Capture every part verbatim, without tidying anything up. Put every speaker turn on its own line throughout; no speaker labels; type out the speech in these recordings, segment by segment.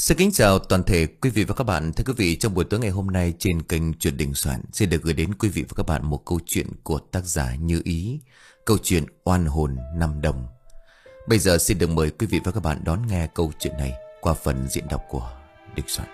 Xin kính chào toàn thể quý vị và các bạn. Thưa quý vị, trong buổi tối ngày hôm nay trên kênh Chuyện Đình Soạn xin được gửi đến quý vị và các bạn một câu chuyện của tác giả Như Ý, câu chuyện Oan hồn năm đồng. Bây giờ xin được mời quý vị và các bạn đón nghe câu chuyện này qua phần diễn đọc của Đình Soạn.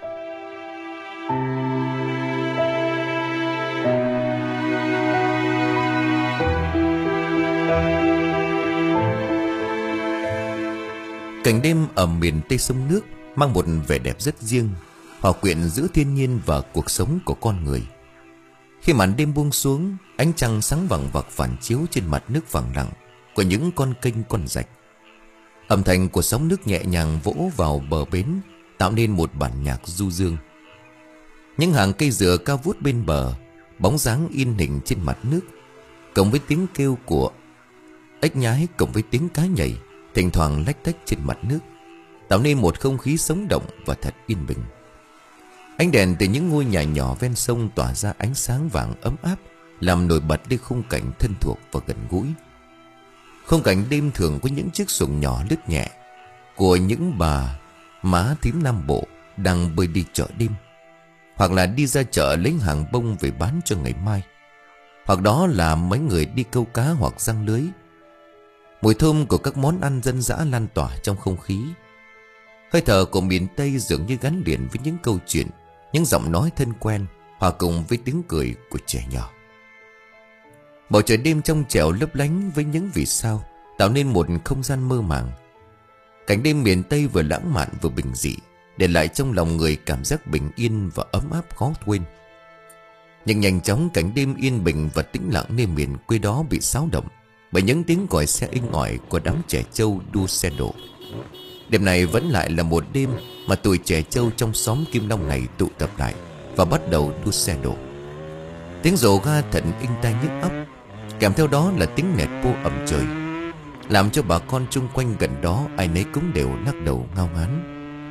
Cảnh đêm ở miền Tây sông nước mang một vẻ đẹp rất riêng, hòa quyện giữa thiên nhiên và cuộc sống của con người. Khi màn đêm buông xuống, ánh trăng sáng vằng vặc phản chiếu trên mặt nước vàng lặng của những con kênh con rạch. Âm thanh của sóng nước nhẹ nhàng vỗ vào bờ bến, tạo nên một bản nhạc du dương. Những hàng cây dừa cao vút bên bờ, bóng dáng in hình trên mặt nước, cộng với tiếng kêu của ếch nhái, cộng với tiếng cá nhảy thỉnh thoảng lách tách trên mặt nước, tạo nên một không khí sống động và thật yên bình. Ánh đèn từ những ngôi nhà nhỏ ven sông tỏa ra ánh sáng vàng ấm áp, làm nổi bật đi khung cảnh thân thuộc và gần gũi. Khung cảnh đêm thường có những chiếc xuồng nhỏ lướt nhẹ của những bà má thím Nam Bộ đang bơi đi chợ đêm, hoặc là đi ra chợ lấy hàng bông về bán cho ngày mai, hoặc đó là mấy người đi câu cá hoặc giăng lưới. Mùi thơm của các món ăn dân dã lan tỏa trong không khí. Hơi thở của miền Tây dường như gắn liền với những câu chuyện, những giọng nói thân quen, hòa cùng với tiếng cười của trẻ nhỏ. Bầu trời đêm trong trẻo lấp lánh với những vì sao, tạo nên một không gian mơ màng. Cảnh đêm miền Tây vừa lãng mạn vừa bình dị, để lại trong lòng người cảm giác bình yên và ấm áp khó quên. Nhưng nhanh chóng cảnh đêm yên bình và tĩnh lặng nơi miền quê đó bị xáo động bởi những tiếng còi xe inh ỏi của đám trẻ trâu đua xe độ. Đêm này vẫn lại là một đêm mà tuổi trẻ trâu trong xóm Kim Long này tụ tập lại và bắt đầu đua xe độ. Tiếng rồ ga thật inh tai nhức óc, kèm theo đó là tiếng nẹt bô ầm trời, làm cho bà con chung quanh gần đó ai nấy cũng đều lắc đầu ngao ngán.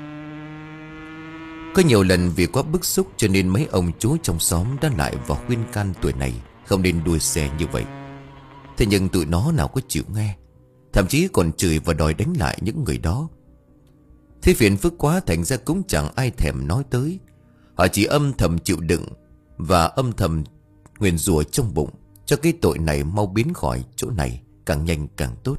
Có nhiều lần vì quá bức xúc cho nên mấy ông chú trong xóm đã lại và khuyên can tuổi này không nên đua xe như vậy. Thế nhưng tụi nó nào có chịu nghe, thậm chí còn chửi và đòi đánh lại những người đó. Thế phiền phức quá thành ra cũng chẳng ai thèm nói tới. Họ chỉ âm thầm chịu đựng và âm thầm nguyền rủa trong bụng cho cái tội này mau biến khỏi chỗ này càng nhanh càng tốt.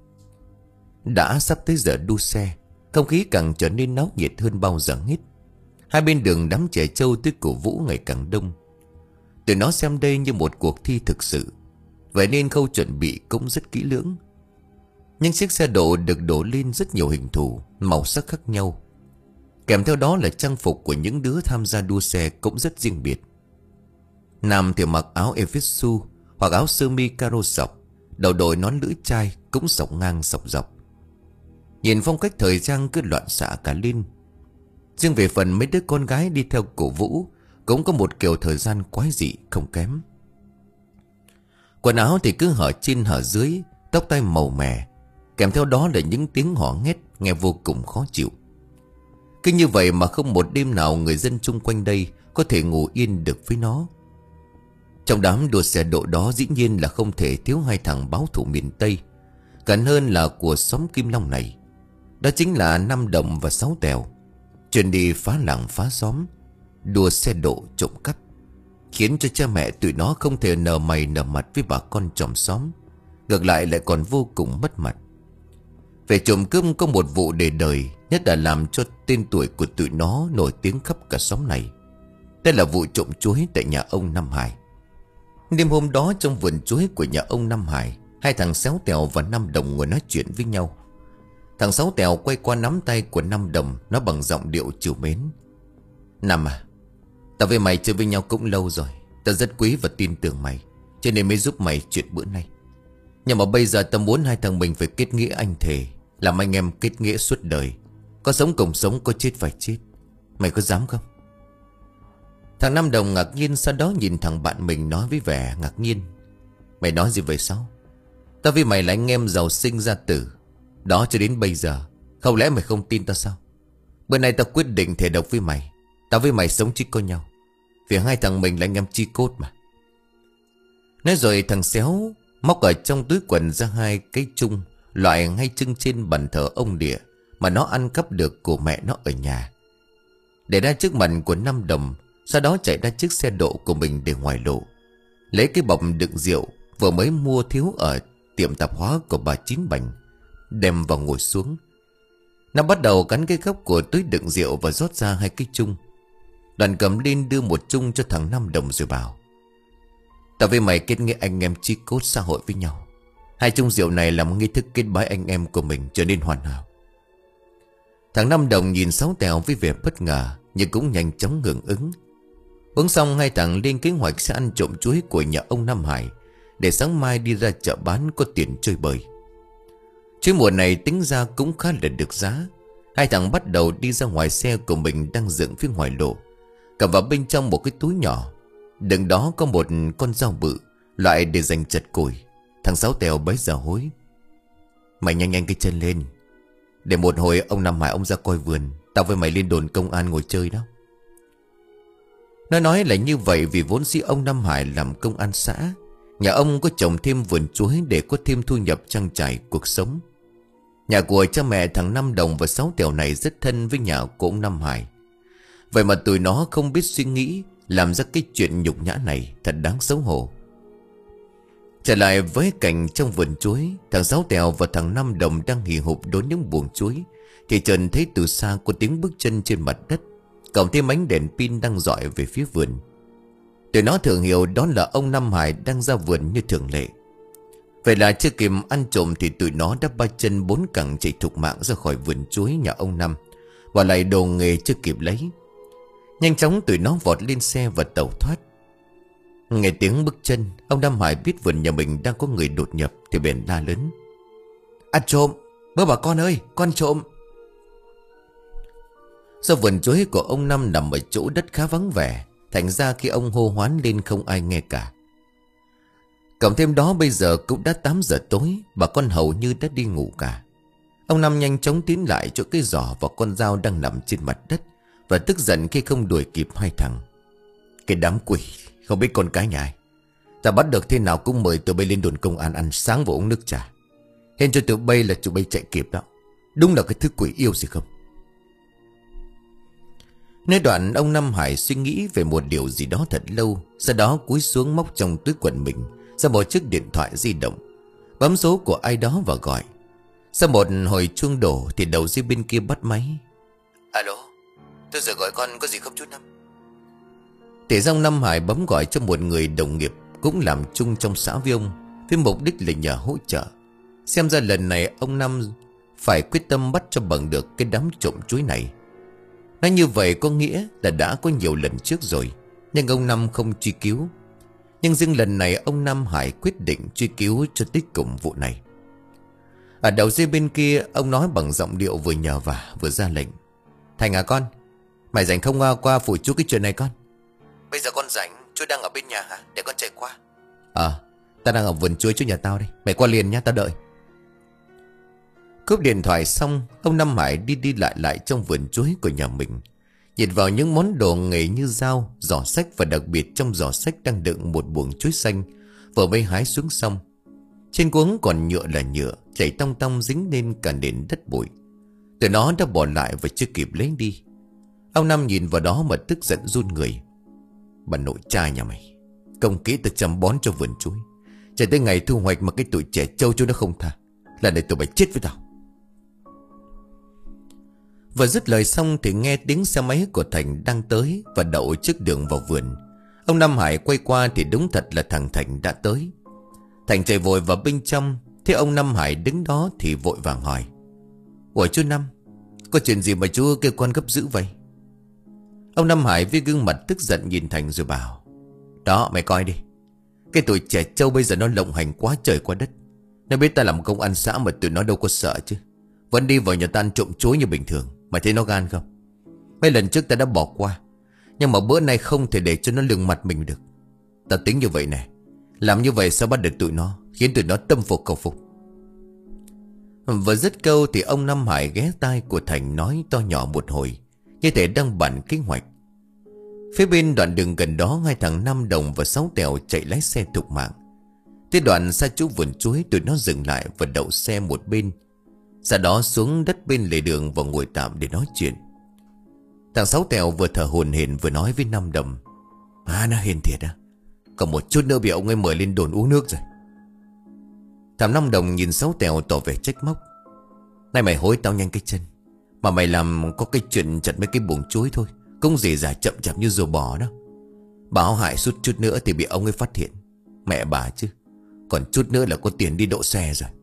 Đã sắp tới giờ đua xe, không khí càng trở nên náo nhiệt hơn bao giờ hết. Hai bên đường đám trẻ trâu tới cổ vũ ngày càng đông. Tụi nó xem đây như một cuộc thi thực sự, vậy nên khâu chuẩn bị cũng rất kỹ lưỡng. Những chiếc xe độ được đổ lên rất nhiều hình thù, màu sắc khác nhau. Kèm theo đó là trang phục của những đứa tham gia đua xe cũng rất riêng biệt. Nam thì mặc áo Evisu hoặc áo sơ mi caro sọc, đầu đội nón lưỡi chai cũng sọc ngang sọc dọc. Nhìn phong cách thời trang cứ loạn xạ cả lên. Riêng về phần mấy đứa con gái đi theo cổ vũ cũng có một kiểu thời gian quái dị không kém. Quần áo thì cứ hở trên hở dưới, tóc tai màu mè, kèm theo đó là những tiếng hò hét nghe vô cùng khó chịu. Cứ như vậy mà không một đêm nào người dân chung quanh đây có thể ngủ yên được với nó. Trong đám đua xe độ đó dĩ nhiên là không thể thiếu hai thằng báo thủ miền Tây, gần hơn là của xóm Kim Long này. Đó chính là Năm Đồng và Sáu Tèo, chuyên đi phá làng phá xóm, đua xe độ trộm cắp, khiến cho cha mẹ tụi nó không thể nở mày nở mặt với bà con chòm xóm, ngược lại lại còn vô cùng mất mặt. Về trộm cướp có một vụ để đời, nhất là làm cho tên tuổi của tụi nó nổi tiếng khắp cả xóm này. Đây là vụ trộm chuối tại nhà ông Năm Hải. Đêm hôm đó trong vườn chuối của nhà ông Năm Hải, hai thằng Sáu Tèo và Năm Đồng ngồi nói chuyện với nhau. Thằng Sáu Tèo quay qua nắm tay của Năm Đồng, nói bằng giọng điệu trìu mến: "Năm à, tao với mày chơi với nhau cũng lâu rồi, tao rất quý và tin tưởng mày, cho nên mới giúp mày chuyện bữa nay. Nhưng mà bây giờ tao muốn hai thằng mình phải kết nghĩa anh thề, làm anh em kết nghĩa suốt đời. Có sống cùng sống, có chết phải chết. Mày có dám không?" Thằng Năm Đồng ngạc nhiên, sau đó nhìn thằng bạn mình nói với vẻ ngạc nhiên: "Mày nói gì vậy sao? Tao với mày là anh em giàu sinh ra tử đó cho đến bây giờ, không lẽ mày không tin tao sao? Bữa nay tao quyết định thề độc với mày, tao với mày sống chỉ có nhau, vì hai thằng mình là anh em chi cốt mà." Nói rồi thằng Xéo móc ở trong túi quần ra hai cái chung, loại ngay trưng trên bàn thờ ông địa mà nó ăn cắp được của mẹ nó ở nhà, để ra trước mặt của Năm Đồng. Sau đó chạy ra chiếc xe độ của mình để ngoài lộ, lấy cái bọc đựng rượu vừa mới mua thiếu ở tiệm tạp hóa của bà Chín Bành, đem vào ngồi xuống. Nó bắt đầu cắn cái góc của túi đựng rượu và rót ra hai cái chung. Đoàn cầm lên đưa một chung cho thằng Năm Đồng rồi bảo: "Tao với mày kết nghĩa anh em chí cốt xã hội với nhau. Hai chung rượu này làm nghi thức kết bái anh em của mình trở nên hoàn hảo." Thằng Năm Đồng nhìn Sáu Tèo với vẻ bất ngờ, nhưng cũng nhanh chóng hưởng ứng. Uống xong, hai thằng lên kế hoạch sẽ ăn trộm chuối của nhà ông Nam Hải, để sáng mai đi ra chợ bán có tiền chơi bời. Chuối mùa này tính ra cũng khá là được giá. Hai thằng bắt đầu đi ra ngoài xe của mình đang dựng phía ngoài lộ, cầm vào bên trong một cái túi nhỏ. Đằng đó có một con dao bự, loại để dành chặt củi. Thằng Sáu Tèo bấy giờ hối: "Mày nhanh nhanh cái chân lên, để một hồi ông Nam Hải ông ra coi vườn, tao với mày lên đồn công an ngồi chơi đó." Nó nói là như vậy vì vốn dĩ ông Nam Hải làm công an xã. Nhà ông có trồng thêm vườn chuối để có thêm thu nhập trang trải cuộc sống. Nhà của cha mẹ thằng Năm Đồng và Sáu Tèo này rất thân với nhà của ông Nam Hải. Vậy mà tụi nó không biết suy nghĩ, làm ra cái chuyện nhục nhã này, thật đáng xấu hổ. Trở lại với cảnh trong vườn chuối, thằng Sáu Tèo và thằng Năm Đồng đang hì hục đốn những buồng chuối, thì Trần thấy từ xa có tiếng bước chân trên mặt đất, cộng thêm ánh đèn pin đang dọi về phía vườn. Tụi nó thường hiểu đó là ông Nam Hải đang ra vườn như thường lệ. Vậy là chưa kịp ăn trộm thì tụi nó đã ba chân bốn cẳng chạy thục mạng ra khỏi vườn chuối nhà ông Năm, và lại đồ nghề chưa kịp lấy. Nhanh chóng tụi nó vọt lên xe và tẩu thoát. Nghe tiếng bước chân, ông Nam Hải biết vườn nhà mình đang có người đột nhập thì bèn la lớn: "Ăn trộm! Bố bà con ơi, con trộm!" Do vườn chuối của ông Năm nằm ở chỗ đất khá vắng vẻ, thành ra khi ông hô hoán lên không ai nghe cả. Cộng thêm đó bây giờ cũng đã tám giờ tối, bà con hầu như đã đi ngủ cả. Ông Năm nhanh chóng tiến lại chỗ cái giỏ và con dao đang nằm trên mặt đất, và tức giận khi không đuổi kịp hai thằng. "Cái đám quỷ, không biết con cái nhà ai. Ta bắt được thế nào cũng mời tụi bay lên đồn công an ăn sáng và uống nước trà. Hên cho tụi bay là tụi bay chạy kịp đó. Đúng là cái thứ quỷ yêu gì không." Nơi đoạn ông Nam Hải suy nghĩ về một điều gì đó thật lâu, sau đó cúi xuống móc trong túi quần mình ra một chiếc điện thoại di động, bấm số của ai đó và gọi. Sau một hồi chuông đổ thì đầu dây bên kia bắt máy. "Alo, tôi giờ gọi con có gì không chú Năm?" Thì ông Nam Hải bấm gọi cho một người đồng nghiệp cũng làm chung trong xã với ông, với mục đích là nhờ hỗ trợ. Xem ra lần này ông Năm phải quyết tâm bắt cho bằng được cái đám trộm chuối này. Nói như vậy có nghĩa là đã có nhiều lần trước rồi, nhưng ông Năm không truy cứu. Nhưng riêng lần này ông Nam Hải quyết định truy cứu cho tới cùng vụ này. Ở đầu dây bên kia, ông nói bằng giọng điệu vừa nhờ vả vừa ra lệnh: "Thành à con, mày rảnh không qua, qua phụ chú cái chuyện này con?" "Bây giờ con rảnh, chú đang ở bên nhà hả? Để con chạy qua." "Ờ, à, ta đang ở vườn chuối chỗ nhà tao đây, mày qua liền nhá, tao đợi." Cúp điện thoại xong, ông Nam Hải đi đi lại lại trong vườn chuối của nhà mình, nhìn vào những món đồ nghề như dao, giỏ xách, và đặc biệt trong giỏ xách đang đựng một buồng chuối xanh vừa mới hái xuống xong. Trên cuống còn nhựa là nhựa, chảy tong tong dính lên cả nền đất bụi. Từ nó đã bỏ lại và chưa kịp lấy đi. Ông Năm nhìn vào đó mà tức giận run người. "Bà nội cha nhà mày, công kỹ tao chăm bón cho vườn chuối, chạy tới ngày thu hoạch mà cái tụi trẻ trâu cho nó không tha. Lần này tụi mày chết với tao." Vừa dứt lời xong thì nghe tiếng xe máy của Thành đang tới và đậu trước đường vào vườn. Ông Nam Hải quay qua thì đúng thật là thằng Thành đã tới. Thành chạy vội vào bên trong, thấy ông Nam Hải đứng đó thì vội vàng hỏi: "Ủa chú Năm, có chuyện gì mà chú kêu con gấp dữ vậy?" Ông Nam Hải với gương mặt tức giận nhìn Thành rồi bảo: "Đó mày coi đi, cái tụi trẻ trâu bây giờ nó lộng hành quá trời quá đất. Nó biết ta làm công an xã mà tụi nó đâu có sợ chứ, vẫn đi vào nhà ta ăn trộm chuối như bình thường. Mày thấy nó gan không? Mấy lần trước ta đã bỏ qua, nhưng mà bữa nay không thể để cho nó lường mặt mình được. Ta tính như vậy này, làm như vậy sao bắt được tụi nó, khiến tụi nó tâm phục khẩu phục." Vừa dứt câu thì ông Nam Hải ghé tai của Thành nói to nhỏ một hồi, như thể đang bàn kế hoạch. Phía bên đoạn đường gần đó, hai thằng Năm Đồng và Sáu Tèo chạy lái xe thục mạng. Tới đoạn xa chỗ vườn chuối, tụi nó dừng lại và đậu xe một bên, sau đó xuống đất bên lề đường và ngồi tạm để nói chuyện. Thằng Sáu Tèo vừa thở hổn hển vừa nói với Năm Đồng: À, nó hên thiệt à, còn một chút nữa bị ông ấy mời lên đồn uống nước rồi. Thằng Năm Đồng nhìn Sáu Tèo tỏ vẻ trách móc: Này mày hối tao nhanh cái chân, mà mày làm có cái chuyện chặt mấy cái buồng chuối thôi, cũng dễ dàng chậm chạp như rùa bò đó. Báo hại suốt chút nữa thì bị ông ấy phát hiện. Mẹ bà chứ, còn chút nữa là có tiền đi đỗ xe rồi.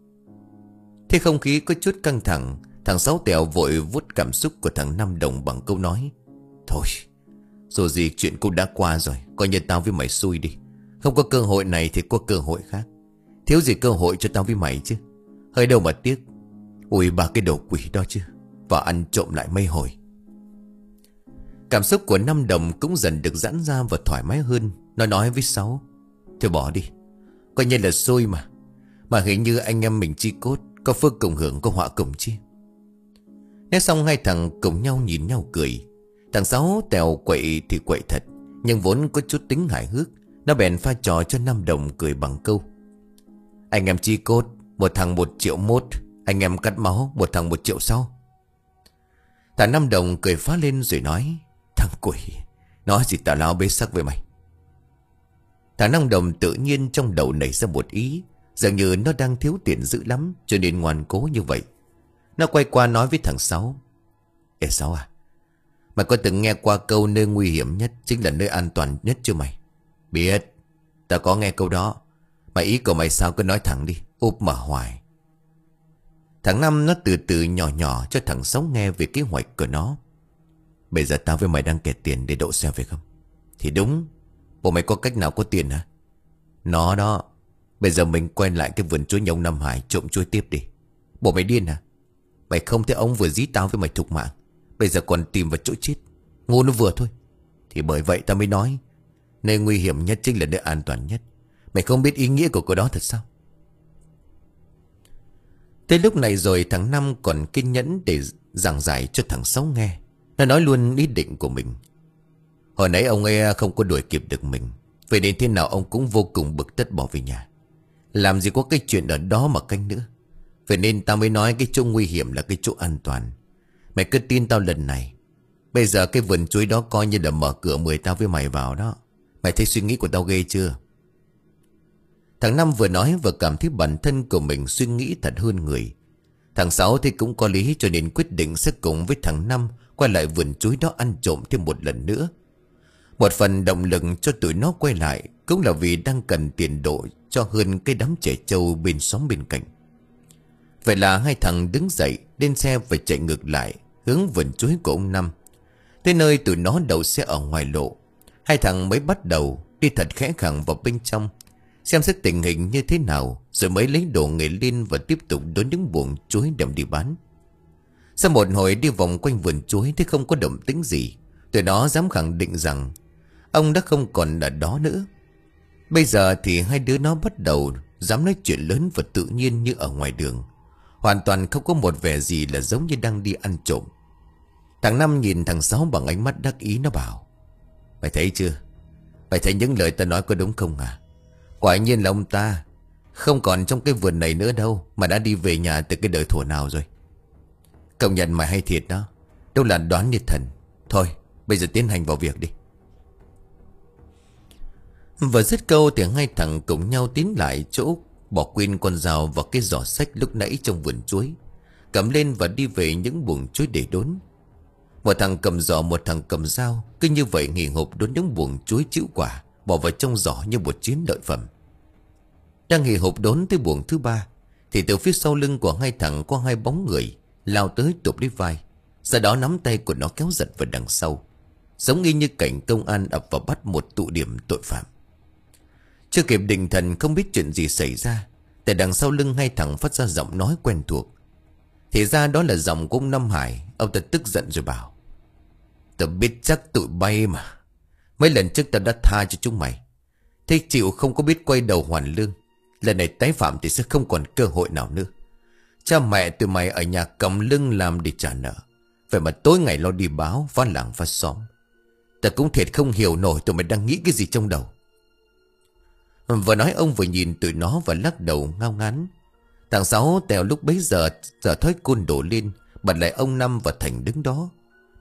Thế không khí có chút căng thẳng. Thằng Sáu Tèo vội vuốt cảm xúc của thằng Năm Đồng bằng câu nói: Thôi, dù gì chuyện cũng đã qua rồi, coi như tao với mày xui đi. Không có cơ hội này thì có cơ hội khác. Thiếu gì cơ hội cho tao với mày chứ. Hơi đâu mà tiếc. Ui ba cái đầu quỷ đó chứ, và ăn trộm lại mấy hồi. Cảm xúc của Năm Đồng cũng dần được giãn ra và thoải mái hơn. Nó nói với Sáu: Thôi bỏ đi, coi như là xui mà. Mà hình như anh em mình chi cốt, có phước cùng hưởng có họa cùng chi. Nói xong hai thằng cùng nhau nhìn nhau cười. Thằng Sáu Tèo quậy thì quậy thật, nhưng vốn có chút tính hài hước. Nó bèn pha trò cho Năm Đồng cười bằng câu: Anh em chi cốt, một thằng một triệu mốt. Anh em cắt máu, một thằng một triệu sau. Thằng Năm Đồng cười phá lên rồi nói: Thằng quỷ, nói gì tào lao bế sắc với mày. Thằng Năm Đồng tự nhiên trong đầu nảy ra một ý, dường như nó đang thiếu tiền dữ lắm, cho nên ngoan cố như vậy. Nó quay qua nói với thằng Sáu: Ê Sáu à, mày có từng nghe qua câu nơi nguy hiểm nhất chính là nơi an toàn nhất chưa mày? Biết, tao có nghe câu đó. Mà ý của mày sao cứ nói thẳng đi, úp mở hoài. Thằng Năm nó từ từ nhỏ nhỏ cho thằng Sáu nghe về kế hoạch của nó. Bây giờ tao với mày đang kẹt tiền để đậu xe phải không? Thì đúng. Bộ mày có cách nào có tiền hả? Nó đó. Bây giờ mình quay lại cái vườn chuối nhà ông Nam Hải trộm chuối tiếp đi. Bộ mày điên hả? Mày không thấy ông vừa dí tao với mày thục mạng, bây giờ còn tìm vào chỗ chết. Ngu nó vừa thôi. Thì bởi vậy tao mới nói nơi nguy hiểm nhất chính là nơi an toàn nhất. Mày không biết ý nghĩa của câu đó thật sao? Tới lúc này rồi thằng Năm còn kiên nhẫn để giảng giải cho thằng Sáu nghe. Nó nói luôn ý định của mình. Hồi nãy ông ấy không có đuổi kịp được mình, vậy nên thế nào ông cũng vô cùng bực tức bỏ về nhà. Làm gì có cái chuyện ở đó mà canh nữa. Vậy nên tao mới nói cái chỗ nguy hiểm là cái chỗ an toàn. Mày cứ tin tao lần này. Bây giờ cái vườn chuối đó coi như là mở cửa mời tao với mày vào đó. Mày thấy suy nghĩ của tao ghê chưa? Thằng Năm vừa nói vừa cảm thấy bản thân của mình suy nghĩ thật hơn người. Thằng Sáu thì cũng có lý, cho nên quyết định sẽ cùng với thằng Năm quay lại vườn chuối đó ăn trộm thêm một lần nữa. Một phần động lực cho tụi nó quay lại cũng là vì đang cần tiền độ cho hơn cái đám trẻ trâu bên xóm bên cạnh. Vậy là hai thằng đứng dậy lên xe và chạy ngược lại hướng vườn chuối của ông Năm. Tới nơi tụi nó đậu xe ở ngoài lộ, hai thằng mới bắt đầu đi thật khẽ khàng vào bên trong, xem xét tình hình như thế nào, rồi mới lấy đồ nghề lên và tiếp tục đốn những buồng chuối đem đi bán. Sau một hồi đi vòng quanh vườn chuối thì không có động tĩnh gì, tụi nó dám khẳng định rằng ông đã không còn ở đó nữa. Bây giờ thì hai đứa nó bắt đầu dám nói chuyện lớn và tự nhiên như ở ngoài đường, hoàn toàn không có một vẻ gì là giống như đang đi ăn trộm. Thằng Năm nhìn thằng Sáu bằng ánh mắt đắc ý, nó bảo: Mày thấy chưa? Mày thấy những lời ta nói có đúng không à? Quả nhiên là ông ta không còn trong cái vườn này nữa đâu, mà đã đi về nhà từ cái đời thuở nào rồi. Công nhận mày hay thiệt đó, đâu là đoán như thần. Thôi bây giờ tiến hành vào việc đi. Vừa dứt câu thì hai thằng cùng nhau tiến lại chỗ bỏ quên con dao và cái giỏ xách lúc nãy trong vườn chuối, cầm lên và đi về những buồng chuối để đốn. Một thằng cầm giỏ, một thằng cầm dao, cứ như vậy nghỉ hộp đốn những buồng chuối chịu quả, bỏ vào trong giỏ như một chiến lợi phẩm. Đang nghỉ hộp đốn tới buồng thứ ba thì từ phía sau lưng của hai thằng có hai bóng người lao tới tụp lấy vai, sau đó nắm tay của nó kéo giật vào đằng sau, giống y như cảnh công an ập vào bắt một tụ điểm tội phạm. Chưa kịp định thần không biết chuyện gì xảy ra, tại đằng sau lưng hai thằng phát ra giọng nói quen thuộc. Thì ra đó là giọng của ông Nam Hải. Ông ta tức giận rồi bảo: Tao biết chắc tụi bay mà, mấy lần trước tao đã tha cho chúng mày, thế chịu không có biết quay đầu hoàn lương. Lần này tái phạm thì sẽ không còn cơ hội nào nữa. Cha mẹ tụi mày ở nhà cầm lưng làm để trả nợ, vậy mà tối ngày lo đi báo phá làng phá xóm. Ta cũng thiệt không hiểu nổi tụi mày đang nghĩ cái gì trong đầu. Vừa nói ông vừa nhìn tụi nó và lắc đầu ngao ngán. Thằng Sáu Tèo lúc bấy giờ giờ thói côn đổ lên, bật lại ông Năm và Thành đứng đó.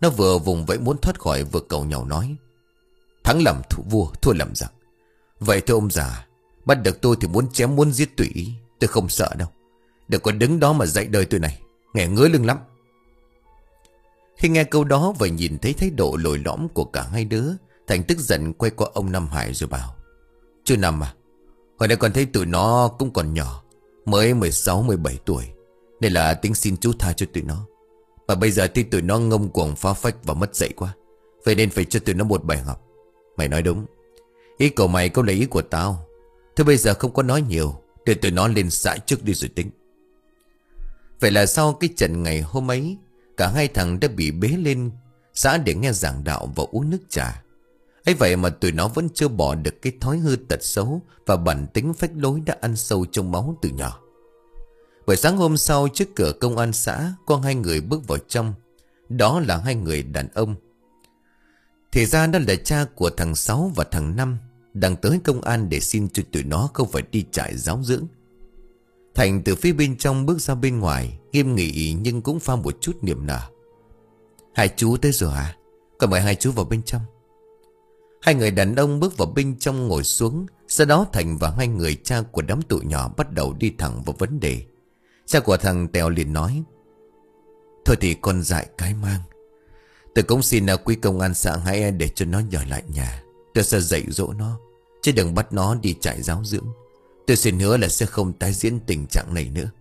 Nó vừa vùng vẫy muốn thoát khỏi, vừa cầu nhau nói: Thắng làm thủ vua, thua làm giặc. Vậy thưa ông già, bắt được tôi thì muốn chém muốn giết tùy ý, tôi không sợ đâu. Đừng có đứng đó mà dạy đời tôi này, nghe ngứa lưng lắm. Khi nghe câu đó và nhìn thấy thái độ lồi lõm của cả hai đứa, Thành tức giận quay qua ông Năm Hải rồi bảo: Chú Năm à, hồi nãy con thấy tụi nó cũng còn nhỏ, mới mười sáu mười bảy tuổi, nên là tính xin chú tha cho tụi nó. Mà bây giờ thì tụi nó ngông cuồng phá phách và mất dạy quá, vậy nên phải cho tụi nó một bài học. Mày nói đúng, ý của mày có lấy ý của tao. Thôi bây giờ không có nói nhiều, để tụi nó lên xã trước đi rồi tính. Vậy là sau cái trận ngày hôm ấy, cả hai thằng đã bị bế lên xã để nghe giảng đạo và uống nước trà. Ấy vậy mà tụi nó vẫn chưa bỏ được cái thói hư tật xấu và bản tính phách lối đã ăn sâu trong máu từ nhỏ. Buổi sáng hôm sau, trước cửa công an xã có hai người bước vào trong. Đó là hai người đàn ông. Thì ra đó là cha của thằng Sáu và thằng Năm, đang tới công an để xin cho tụi nó không phải đi trại giáo dưỡng. Thành từ phía bên trong bước ra bên ngoài, nghiêm nghị nhưng cũng pha một chút niềm nở. Hai chú tới rồi à? Còn mời hai chú vào bên trong. Hai người đàn ông bước vào bên trong ngồi xuống. Sau đó Thành và hai người cha của đám tụi nhỏ bắt đầu đi thẳng vào vấn đề. Cha của thằng Tèo liền nói: Thôi thì con dại cái mang. Tôi cũng xin quý công an xã hãy để cho nó nhờ lại nhà. Tôi sẽ dạy dỗ nó, chứ đừng bắt nó đi trại giáo dưỡng. Tôi xin hứa là sẽ không tái diễn tình trạng này nữa.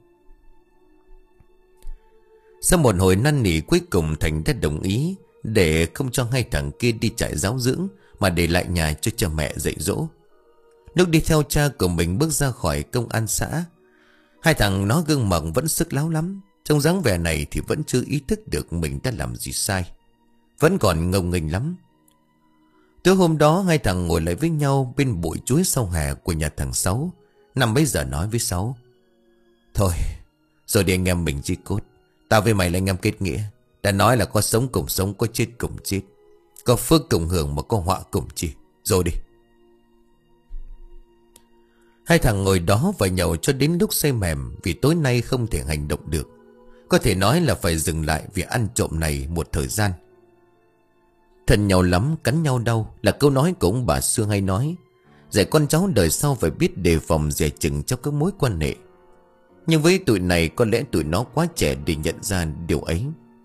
Sau một hồi năn nỉ, cuối cùng Thành đã đồng ý để không cho hai thằng kia đi trại giáo dưỡng, mà để lại nhà cho cha mẹ dạy dỗ. Lúc đi theo cha của mình bước ra khỏi công an xã, hai thằng nó gương mặt vẫn sức láo lắm. Trong dáng vẻ này thì vẫn chưa ý thức được mình đã làm gì sai, vẫn còn ngông nghênh lắm. Tối hôm đó hai thằng ngồi lại với nhau bên bụi chuối sau hè của nhà thằng Sáu. Năm bây giờ nói với Sáu: Thôi rồi đi anh em mình chi cốt. Tao với mày là anh em kết nghĩa. Đã nói là có sống cùng sống, có chết cùng chết, có phước cùng hưởng mà có họa cùng chi. Rồi đi. Hai thằng ngồi đó và nhậu cho đến lúc say mềm, vì tối nay không thể hành động được. Có thể nói là phải dừng lại vì ăn trộm này một thời gian. Thân nhau lắm, cắn nhau đau là câu nói của ông bà xưa hay nói. Dạy con cháu đời sau phải biết đề phòng dè chừng trong các mối quan hệ. Nhưng với tụi này có lẽ tụi nó quá trẻ để nhận ra điều ấy.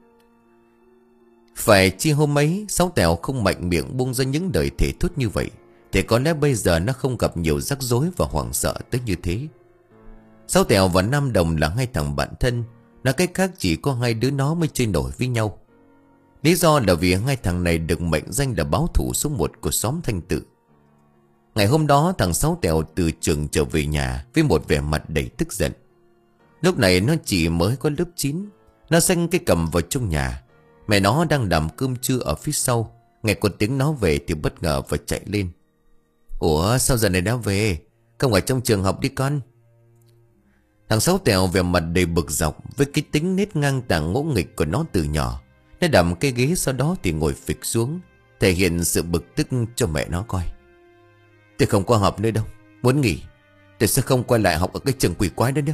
Phải chi hôm ấy Sáu Tèo không mạnh miệng buông ra những lời thề thốt như vậy, thì có lẽ bây giờ nó không gặp nhiều rắc rối và hoảng sợ tới như thế. Sáu Tèo và Năm Đồng là hai thằng bạn thân. Nói cách khác chỉ có hai đứa nó mới chơi nổi với nhau. Lý do là vì hai thằng này được mệnh danh là báo thủ số một của xóm Thanh Tự. Ngày hôm đó thằng Sáu Tèo từ trường trở về nhà với một vẻ mặt đầy tức giận. Lúc này nó chỉ mới có lớp chín. Nó xanh cái cầm vào trong nhà. Mẹ nó đang làm cơm trưa ở phía sau. Nghe có tiếng nó về thì bất ngờ và chạy lên. Ủa sao giờ này đã về? Không ở trong trường học đi con. Thằng Sáu Tèo vẻ mặt đầy bực dọc. Với cái tính nết ngang tàng ngỗ nghịch của nó từ nhỏ, nó đầm cái ghế, sau đó thì ngồi phịch xuống, thể hiện sự bực tức cho mẹ nó coi. Tôi không có học nữa đâu, muốn nghỉ. Tôi sẽ không quay lại học ở cái trường quỷ quái đó nữa.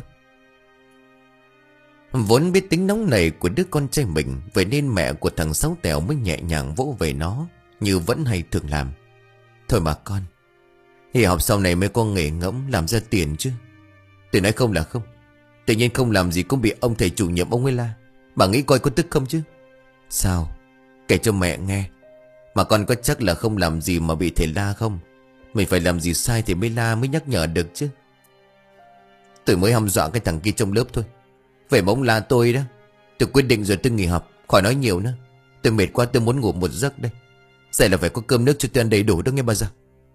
Vốn biết tính nóng này của đứa con trai mình, vậy nên mẹ của thằng Sáu Tèo mới nhẹ nhàng vỗ về nó, như vẫn hay thường làm. Thôi mà con, thì học sau này mới có nghề ngẫm làm ra tiền chứ. Tôi nói không là không. Tự nhiên không làm gì cũng bị ông thầy chủ nhiệm ông ấy la. Bà nghĩ coi có tức không chứ? Sao? Kể cho mẹ nghe. Mà con có chắc là không làm gì mà bị thầy la không? Mình phải làm gì sai thì mới la, mới nhắc nhở được chứ. Tôi mới hăm dọa cái thằng kia trong lớp thôi. Vậy mà ông la tôi đó. Tôi quyết định rồi, tôi nghỉ học, khỏi nói nhiều nữa. Tôi mệt quá, tôi muốn ngủ một giấc đây. Dậy là phải có cơm nước cho tôi ăn đầy đủ đó nghe bà già.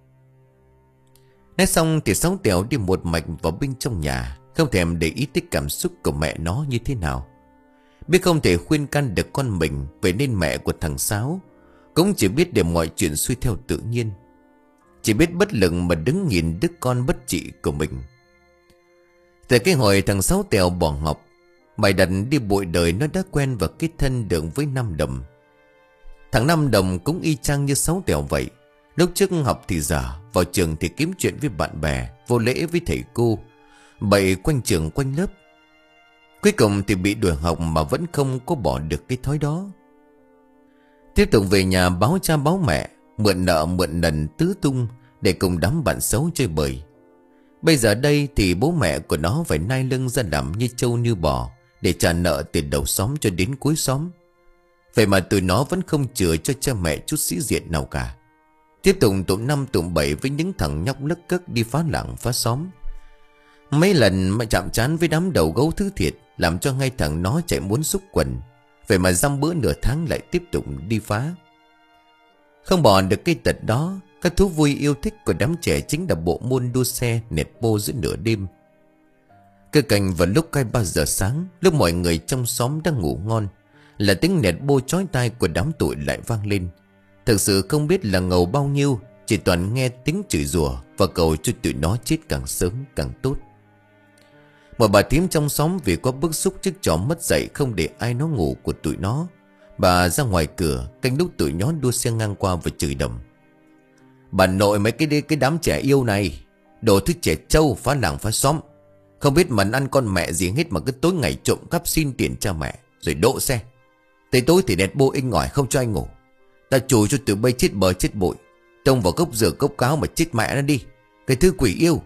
Nói xong thì Sáu Tèo đi một mạch vào bên trong nhà, không thèm để ý tới cảm xúc của mẹ nó như thế nào. Biết không thể khuyên can được con mình, vậy nên mẹ của thằng Sáu cũng chỉ biết để mọi chuyện xuôi theo tự nhiên. Chỉ biết bất lực mà đứng nhìn đứa con bất trị của mình. Từ cái hồi thằng Sáu Tèo bỏ học, mày đặt đi bụi đời, nó đã quen và kết thân được với Năm Đồng. Thằng Năm Đồng cũng y chang như Sáu Tèo vậy. Lúc trước học thì dở, vào trường thì kiếm chuyện với bạn bè, vô lễ với thầy cô, bậy quanh trường quanh lớp. Cuối cùng thì bị đuổi học mà vẫn không có bỏ được cái thói đó. Tiếp tục về nhà báo cha báo mẹ, mượn nợ mượn nần tứ tung để cùng đám bạn xấu chơi bời. Bây giờ đây thì bố mẹ của nó phải nai lưng ra làm như trâu như bò để trả nợ từ đầu xóm cho đến cuối xóm. Vậy mà tụi nó vẫn không chừa cho cha mẹ chút sĩ diện nào cả. Tiếp tục tụm năm tụm bảy với những thằng nhóc lấc cấc đi phá làng phá xóm. Mấy lần mà chạm trán với đám đầu gấu thứ thiệt, làm cho ngay thằng nó chạy muốn xúc quần. Vậy mà dăm bữa nửa tháng lại tiếp tục đi phá. Không bỏ được cái tật đó, các thú vui yêu thích của đám trẻ chính là bộ môn đua xe nẹt bô giữa nửa đêm. Cơ cảnh vào lúc hai ba giờ sáng, lúc mọi người trong xóm đang ngủ ngon, là tiếng nẹt bô chói tai của đám tụi lại vang lên. Thực sự không biết là ngầu bao nhiêu, chỉ toàn nghe tiếng chửi rủa và cầu cho tụi nó chết càng sớm càng tốt. Một bà thím trong xóm vì quá bức xúc trước trò mất dạy không để ai nó ngủ của tụi nó, bà ra ngoài cửa canh lúc tụi nó đua xe ngang qua và chửi đầm: "Bà nội mấy cái cái đám trẻ yêu này, đồ thứ trẻ trâu phá làng phá xóm, không biết mần ăn con mẹ gì hết mà cứ tối ngày trộm cắp xin tiền cha mẹ rồi đỗ xe. Tới tối thì đẹt bô inh ỏi không cho anh ngủ. Ta chùi cho tụi bay chết bờ chết bụi, trông vào gốc dừa cốc cáo mà chết mẹ nó đi, cái thứ quỷ yêu."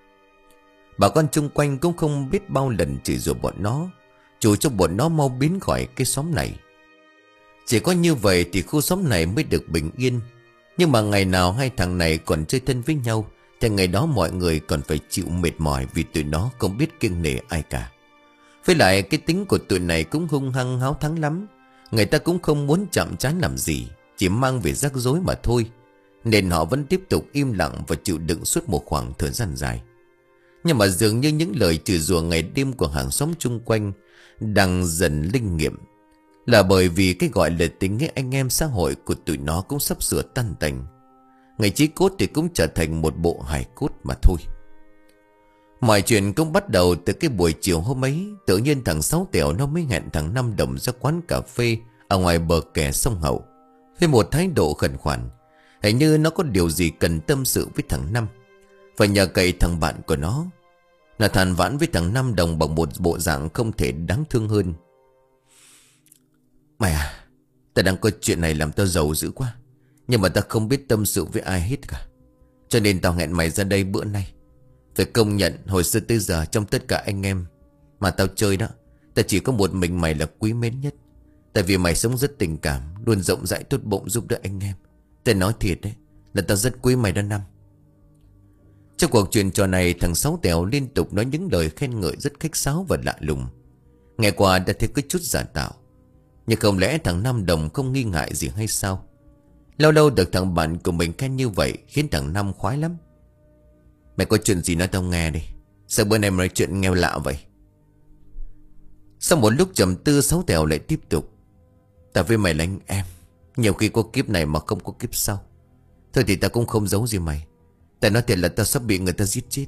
Bà con chung quanh cũng không biết bao lần chửi rủa bọn nó, chủ cho bọn nó mau biến khỏi cái xóm này. Chỉ có như vậy thì khu xóm này mới được bình yên. Nhưng mà ngày nào hai thằng này còn chơi thân với nhau thì ngày đó mọi người còn phải chịu mệt mỏi vì tụi nó không biết kiêng nể ai cả. Với lại cái tính của tụi này cũng hung hăng háo thắng lắm. Người ta cũng không muốn chạm trán làm gì, chỉ mang về rắc rối mà thôi. Nên họ vẫn tiếp tục im lặng và chịu đựng suốt một khoảng thời gian dài. Nhưng mà dường như những lời chửi rủa ngày đêm của hàng xóm chung quanh đang dần linh nghiệm, là bởi vì cái gọi là tình nghĩa anh em xã hội của tụi nó cũng sắp sửa tan tành. Ngày chí cốt thì cũng trở thành một bộ hài cốt mà thôi. Mọi chuyện cũng bắt đầu từ cái buổi chiều hôm ấy. Tự nhiên thằng Sáu Tẻo nó mới hẹn thằng Năm Đồng ra quán cà phê ở ngoài bờ kè sông Hậu, với một thái độ khẩn khoản, hình như nó có điều gì cần tâm sự với thằng Năm. Và nhờ cậy thằng bạn của nó là than vãn với thằng Năm Đồng bằng một bộ dạng không thể đáng thương hơn: "Mày à, ta đang có chuyện này làm tao giàu dữ quá, nhưng mà ta không biết tâm sự với ai hết cả. Cho nên tao hẹn mày ra đây bữa nay. Phải công nhận hồi xưa tới giờ trong tất cả anh em mà tao chơi đó, ta chỉ có một mình mày là quý mến nhất. Tại vì mày sống rất tình cảm, luôn rộng rãi tốt bụng giúp đỡ anh em. Ta nói thiệt đấy, là tao rất quý mày đó Năm." Trong cuộc chuyện trò này, thằng Sáu Tẻo liên tục nói những lời khen ngợi rất khách sáo và lạ lùng. Nghe qua đã thấy có chút giả tạo, nhưng không lẽ thằng Năm Đồng không nghi ngại gì hay sao? Lâu lâu được thằng bạn của mình khen như vậy khiến thằng Năm khoái lắm. "Mày có chuyện gì nói tao nghe đi, sao bữa nay mày nói chuyện nghe lạ vậy?" Sau một lúc trầm tư, Sáu Tẻo lại tiếp tục: "Ta với mày là anh em, nhiều khi có kiếp này mà không có kiếp sau. Thôi thì ta cũng không giấu gì mày, ta nói thiệt là ta sắp bị người ta giết chết."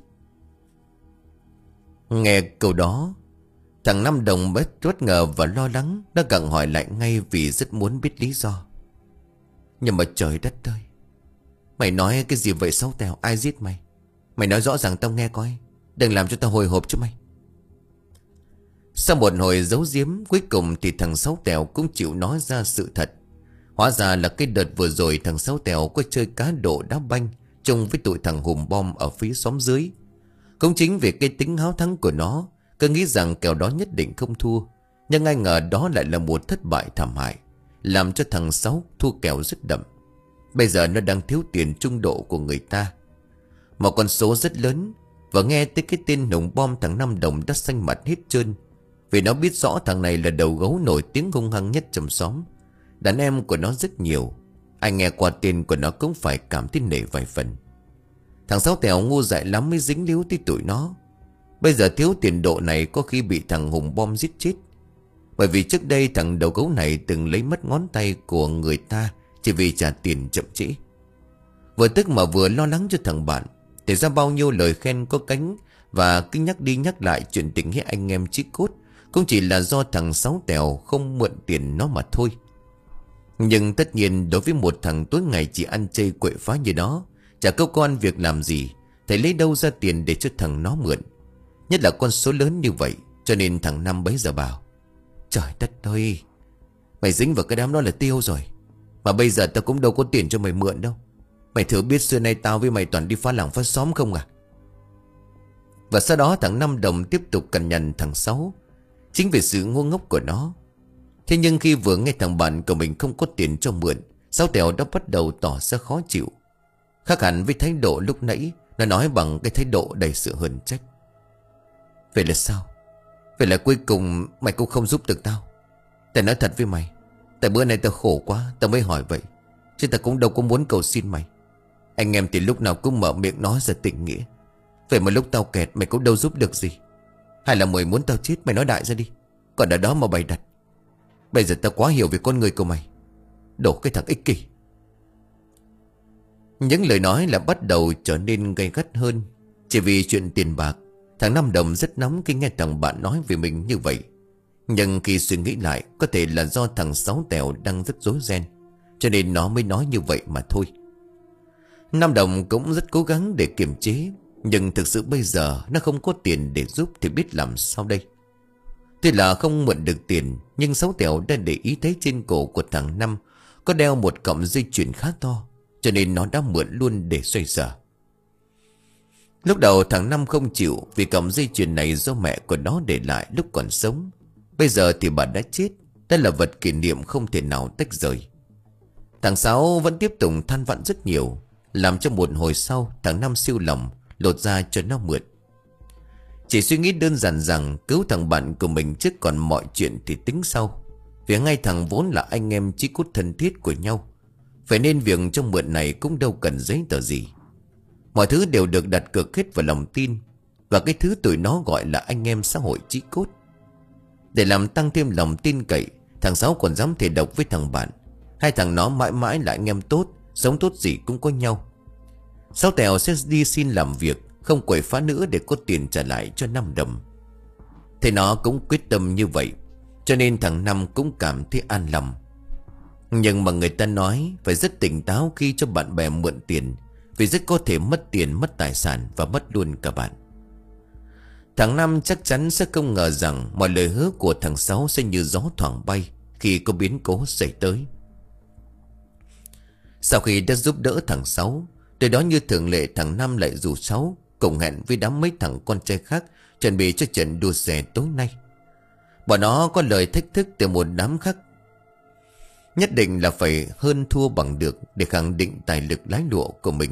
Nghe câu đó, thằng Năm Đồng bất bất ngờ và lo lắng, nó gặng hỏi lại ngay vì rất muốn biết lý do. "Nhưng mà trời đất ơi, mày nói cái gì vậy Sáu Tẻo? Ai giết mày? Mày nói rõ ràng tao nghe coi, đừng làm cho tao hồi hộp chứ mày." Sau một hồi giấu giếm, cuối cùng thì thằng Sáu Tẻo cũng chịu nói ra sự thật. Hóa ra là cái đợt vừa rồi thằng Sáu Tẻo có chơi cá độ đá banh chung với tụi thằng Hùm Bom ở phía xóm dưới. Cũng chính vì cái tính háo thắng của nó, cứ nghĩ rằng kèo đó nhất định không thua. Nhưng ai ngờ đó lại là một thất bại thảm hại, làm cho thằng Sáu thua kèo rất đậm. Bây giờ nó đang thiếu tiền trung độ của người ta, một con số rất lớn. Và nghe tới cái tên Hùm Bom, thằng Năm Đồng đã xanh mặt hết trơn, vì nó biết rõ thằng này là đầu gấu nổi tiếng hung hăng nhất trong xóm. Đàn em của nó rất nhiều, ai nghe qua tên của nó cũng phải cảm thấy nể vài phần. Thằng Sáu Tẻo ngu dại lắm mới dính líu tới tụi nó. Bây giờ thiếu tiền độ này có khi bị thằng Hùm Bom giết chết. Bởi vì trước đây thằng đầu gấu này từng lấy mất ngón tay của người ta chỉ vì trả tiền chậm trễ. Vừa tức mà vừa lo lắng cho thằng bạn, để ra bao nhiêu lời khen có cánh và cứ nhắc đi nhắc lại chuyện tình nghĩa anh em chí cốt cũng chỉ là do thằng Sáu Tẻo không mượn tiền nó mà thôi. Nhưng tất nhiên đối với một thằng tối ngày chỉ ăn chơi quậy phá như đó, chả có con việc làm gì, thầy lấy đâu ra tiền để cho thằng nó mượn, nhất là con số lớn như vậy. Cho nên thằng Năm bấy giờ bảo: "Trời đất ơi, mày dính vào cái đám đó là tiêu rồi. Mà bây giờ tao cũng đâu có tiền cho mày mượn đâu. Mày thử biết xưa nay tao với mày toàn đi phá làng phá xóm không à? Và sau đó thằng Năm Đồng tiếp tục cằn nhằn thằng Sáu, chính vì sự ngu ngốc của nó. Thế nhưng khi vừa nghe thằng bạn của mình không có tiền cho mượn, Sáu Tèo đã bắt đầu tỏ ra khó chịu. Khác hẳn với thái độ lúc nãy, nó nói bằng cái thái độ đầy sự hờn trách. Vậy là sao? Vậy là cuối cùng mày cũng không giúp được tao. Tao nói thật với mày, tại bữa nay tao khổ quá, tao mới hỏi vậy, chứ tao cũng đâu có muốn cầu xin mày. Anh em thì lúc nào cũng mở miệng nói ra tình nghĩa. Vậy mà lúc tao kẹt mày cũng đâu giúp được gì. Hay là mày muốn tao chết, mày nói đại ra đi, còn ở đó mà bày đặt. Bây giờ tao quá hiểu về con người của mày. Đổ cái thằng ích kỷ. Những lời nói là bắt đầu trở nên gay gắt hơn. Chỉ vì chuyện tiền bạc, thằng Năm Đồng rất nóng khi nghe thằng bạn nói về mình như vậy. Nhưng khi suy nghĩ lại, có thể là do thằng Sáu Tèo đang rất rối ren, cho nên nó mới nói như vậy mà thôi. Năm Đồng cũng rất cố gắng để kiềm chế, nhưng thực sự bây giờ nó không có tiền để giúp thì biết làm sao đây. Tuy là không mượn được tiền, nhưng Sáu Tèo đã để ý thấy trên cổ của thằng Năm có đeo một cọng dây chuyền khá to, cho nên nó đã mượn luôn để xoay sở. Lúc đầu thằng Năm không chịu, vì cọng dây chuyền này do mẹ của nó để lại lúc còn sống. Bây giờ thì bà đã chết, đây là vật kỷ niệm không thể nào tách rời. Thằng Sáu vẫn tiếp tục than vãn rất nhiều, làm cho một hồi sau thằng Năm siêu lòng lột ra cho nó mượn. Chỉ suy nghĩ đơn giản rằng cứu thằng bạn của mình trước, còn mọi chuyện thì tính sau. Vì ngay thằng vốn là anh em chí cốt thân thiết của nhau, vậy nên việc trong mượn này cũng đâu cần giấy tờ gì. Mọi thứ đều được đặt cược hết vào lòng tin, và cái thứ tụi nó gọi là anh em xã hội chí cốt. Để làm tăng thêm lòng tin cậy, thằng Sáu còn dám thề độc với thằng bạn. Hai thằng nó mãi mãi là anh em tốt, sống tốt gì cũng có nhau. Sáu Tèo sẽ đi xin làm việc, không quậy phá nữa để có tiền trả lại cho Năm Đồng. Thế nó cũng quyết tâm như vậy, cho nên thằng Năm cũng cảm thấy an lòng. Nhưng mà người ta nói phải rất tỉnh táo khi cho bạn bè mượn tiền, vì rất có thể mất tiền, mất tài sản và mất luôn cả bạn. Thằng Năm chắc chắn sẽ không ngờ rằng mọi lời hứa của thằng Sáu sẽ như gió thoảng bay khi có biến cố xảy tới. Sau khi đã giúp đỡ thằng Sáu, từ đó như thường lệ thằng Năm lại rủ Sáu cùng hẹn với đám mấy thằng con trai khác chuẩn bị cho trận đua xe tối nay. Bọn nó có lời thách thức từ một đám khác, nhất định là phải hơn thua bằng được để khẳng định tài lực lái lụa của mình.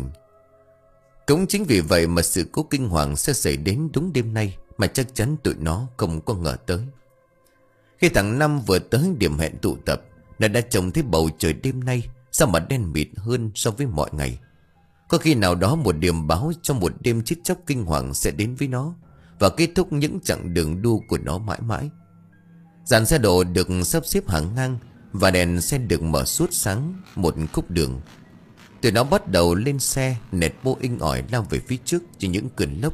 Cũng chính vì vậy mà sự cố kinh hoàng sẽ xảy đến đúng đêm nay mà chắc chắn tụi nó không có ngờ tới. Khi thằng Năm vừa tới điểm hẹn tụ tập, nó đã trông thấy bầu trời đêm nay sao mà đen mịt hơn so với mọi ngày. Có khi nào đó một điểm báo trong một đêm chết chóc kinh hoàng sẽ đến với nó và kết thúc những chặng đường đua của nó mãi mãi. Dàn xe độ được sắp xếp hàng ngang và đèn xe được mở suốt sáng một khúc đường. Tụi nó bắt đầu lên xe, nẹt bô inh ỏi lao về phía trước trên những cơn lốc.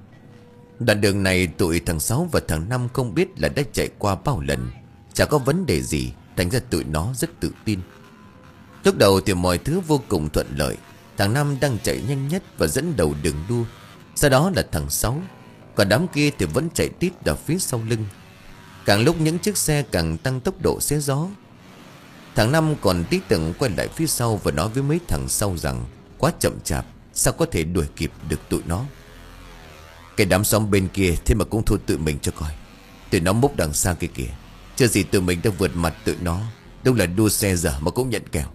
Đoạn đường này tụi thằng Sáu và thằng Năm không biết là đã chạy qua bao lần, chả có vấn đề gì, thành ra tụi nó rất tự tin. Lúc đầu thì mọi thứ vô cùng thuận lợi. Thằng Năm đang chạy nhanh nhất và dẫn đầu đường đua, sau đó là thằng Sáu, còn đám kia thì vẫn chạy tít ở phía sau lưng. Càng lúc những chiếc xe càng tăng tốc độ xé gió. Thằng Năm còn tí từng quay lại phía sau và nói với mấy thằng sau rằng quá chậm chạp, sao có thể đuổi kịp được tụi nó. Cái đám xóm bên kia thế mà cũng thua tụi mình cho coi. Tụi nó múc đằng xa kia kìa, chưa gì tụi mình đã vượt mặt tụi nó. Đúng là đua xe dở mà cũng nhận kèo.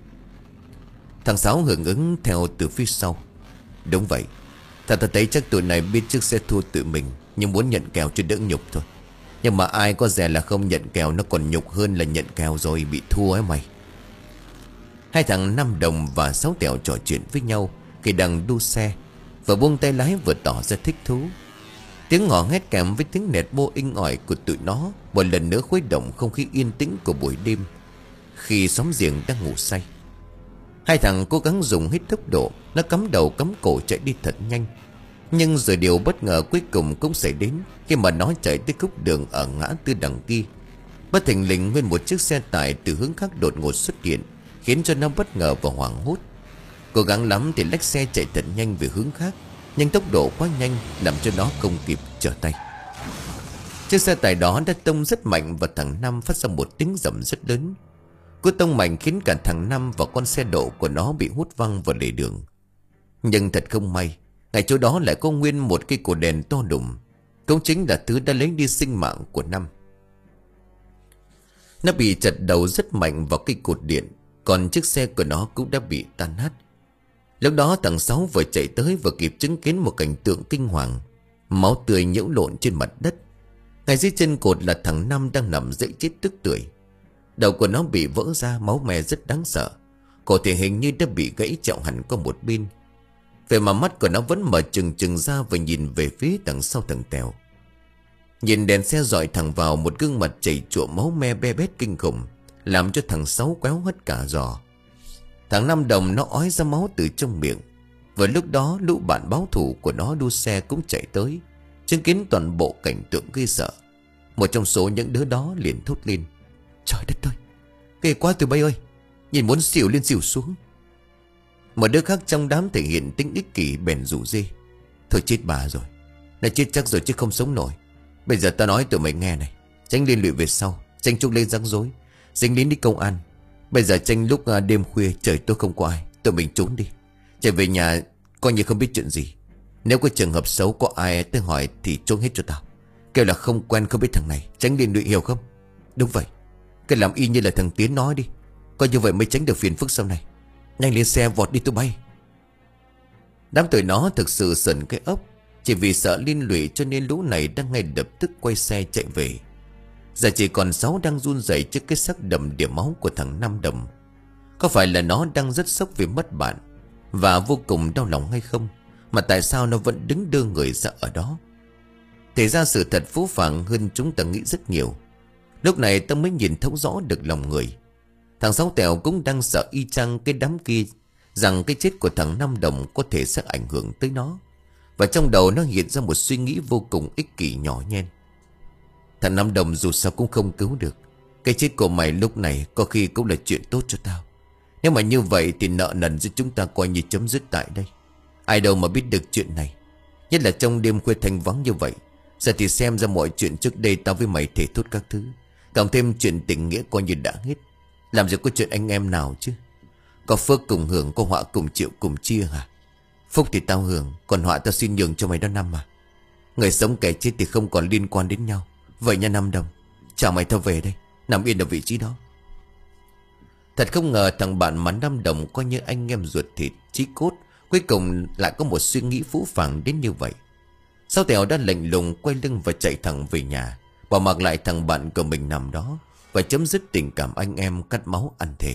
Thằng Sáu hưởng ứng theo từ phía sau. Đúng vậy, thật ta thấy chắc tụi này biết trước sẽ thua tụi mình, nhưng muốn nhận kèo cho đỡ nhục thôi. Nhưng mà ai có dè là không nhận kèo, nó còn nhục hơn là nhận kèo rồi bị thua ấy mày. Hai thằng Năm Đồng và Sáu Tèo trò chuyện với nhau khi đang đua xe, vừa buông tay lái vừa tỏ ra thích thú. Tiếng ngỏ hét kèm với tiếng nẹt bô inh ỏi của tụi nó một lần nữa khuấy động không khí yên tĩnh của buổi đêm khi xóm giềng đang ngủ say. Hai thằng cố gắng dùng hết tốc độ, nó cắm đầu cắm cổ chạy đi thật nhanh. Nhưng rồi điều bất ngờ cuối cùng cũng xảy đến khi mà nó chạy tới khúc đường ở ngã tư đằng kia. Bất thình lình nguyên một chiếc xe tải từ hướng khác đột ngột xuất hiện, khiến cho nó bất ngờ và hoảng hốt. Cố gắng lắm thì lách xe chạy thật nhanh về hướng khác, nhưng tốc độ quá nhanh làm cho nó không kịp trở tay. Chiếc xe tải đó đã tông rất mạnh và thằng Năm phát ra một tiếng rầm rất lớn. Cú tông mạnh khiến cả thằng Năm và con xe độ của nó bị hút văng vào lề đường. Nhưng thật không may, ngay chỗ đó lại có nguyên một cây cột đèn to đùng. Cũng chính là thứ đã lấy đi sinh mạng của Năm. Nó bị chật đầu rất mạnh vào cây cột điện, còn chiếc xe của nó cũng đã bị tan nát. Lúc đó thằng Sáu vừa chạy tới vừa kịp chứng kiến một cảnh tượng kinh hoàng. Máu tươi nhiễu lộn trên mặt đất. Ngay dưới chân cột là thằng Năm đang nằm dậy chết tức tưởi. Đầu của nó bị vỡ ra, máu me rất đáng sợ. Cổ thì hình như đã bị gãy trẹo hẳn qua một bên. Vậy mà mắt của nó vẫn mở trừng trừng ra và nhìn về phía đằng sau thằng Tèo. Nhìn đèn xe dọi thẳng vào một gương mặt chảy chụa máu me be bét kinh khủng, làm cho thằng Sáu quéo hết cả giò. Thằng Năm Đồng nó ói ra máu từ trong miệng. Vừa lúc đó lũ bạn báo thủ của nó đua xe cũng chạy tới, chứng kiến toàn bộ cảnh tượng ghê sợ. Một trong số những đứa đó liền thốt lên: Trời đất ơi, ghê quá tụi bay ơi, nhìn muốn xỉu lên xỉu xuống. Một đứa khác trong đám thể hiện tính ích kỷ bèn rủ dê: Thôi chết bà rồi, nó chết chắc rồi chứ không sống nổi. Bây giờ ta nói tụi mày nghe này, tránh liên lụy về sau, tránh trúc lên rắc rối, dính đến đi công an. Bây giờ tranh lúc đêm khuya trời tối không có ai, tụi mình trốn đi, trở về nhà coi như không biết chuyện gì. Nếu có trường hợp xấu có ai tới hỏi thì trốn hết cho tao. Kêu là không quen không biết thằng này, tránh liên lụy, hiểu không? Đúng vậy, cứ làm y như là thằng Tiến nói đi, coi như vậy mới tránh được phiền phức sau này. Nhanh lên xe vọt đi tụi bay. Đám tụi nó thực sự sờn cái ốc. Chỉ vì sợ liên lụy cho nên lũ này đang ngay lập tức quay xe chạy về. Giờ chỉ còn Sáu đang run rẩy trước cái xác đầm đìa máu của thằng Năm Đồng. Có phải là nó đang rất sốc vì mất bạn và vô cùng đau lòng hay không, mà tại sao nó vẫn đứng đưa người ra ở đó? Thì ra sự thật phũ phàng hơn chúng ta nghĩ rất nhiều. Lúc này ta mới nhìn thấu rõ được lòng người. Thằng Sáu Tèo cũng đang sợ y chang cái đám kia, rằng cái chết của thằng Năm Đồng có thể sẽ ảnh hưởng tới nó. Và trong đầu nó hiện ra một suy nghĩ vô cùng ích kỷ nhỏ nhen. Thằng Năm Đồng dù sao cũng không cứu được. Cái chết của mày lúc này có khi cũng là chuyện tốt cho tao. Nếu mà như vậy thì nợ nần giữa chúng ta coi như chấm dứt tại đây. Ai đâu mà biết được chuyện này. Nhất là trong đêm khuya thanh vắng như vậy. Giờ thì xem ra mọi chuyện trước đây tao với mày thể thốt các thứ, cộng thêm chuyện tình nghĩa coi như đã hết. Làm gì có chuyện anh em nào chứ. Có phước cùng hưởng, có họa cùng chịu cùng chia hả? Phúc thì tao hưởng, còn họa tao xin nhường cho mày đó Năm mà. Người sống kẻ chết thì không còn liên quan đến nhau. Vậy nha Năm Đồng, chào mày, tao về đây, nằm yên ở vị trí đó. Thật không ngờ thằng bạn mà Năm Đồng coi như anh em ruột thịt chí cốt, cuối cùng lại có một suy nghĩ phũ phàng đến như vậy. Sáu Tèo đã lạnh lùng quay lưng và chạy thẳng về nhà, bỏ mặc lại thằng bạn của mình nằm đó, và chấm dứt tình cảm anh em cắt máu ăn thề.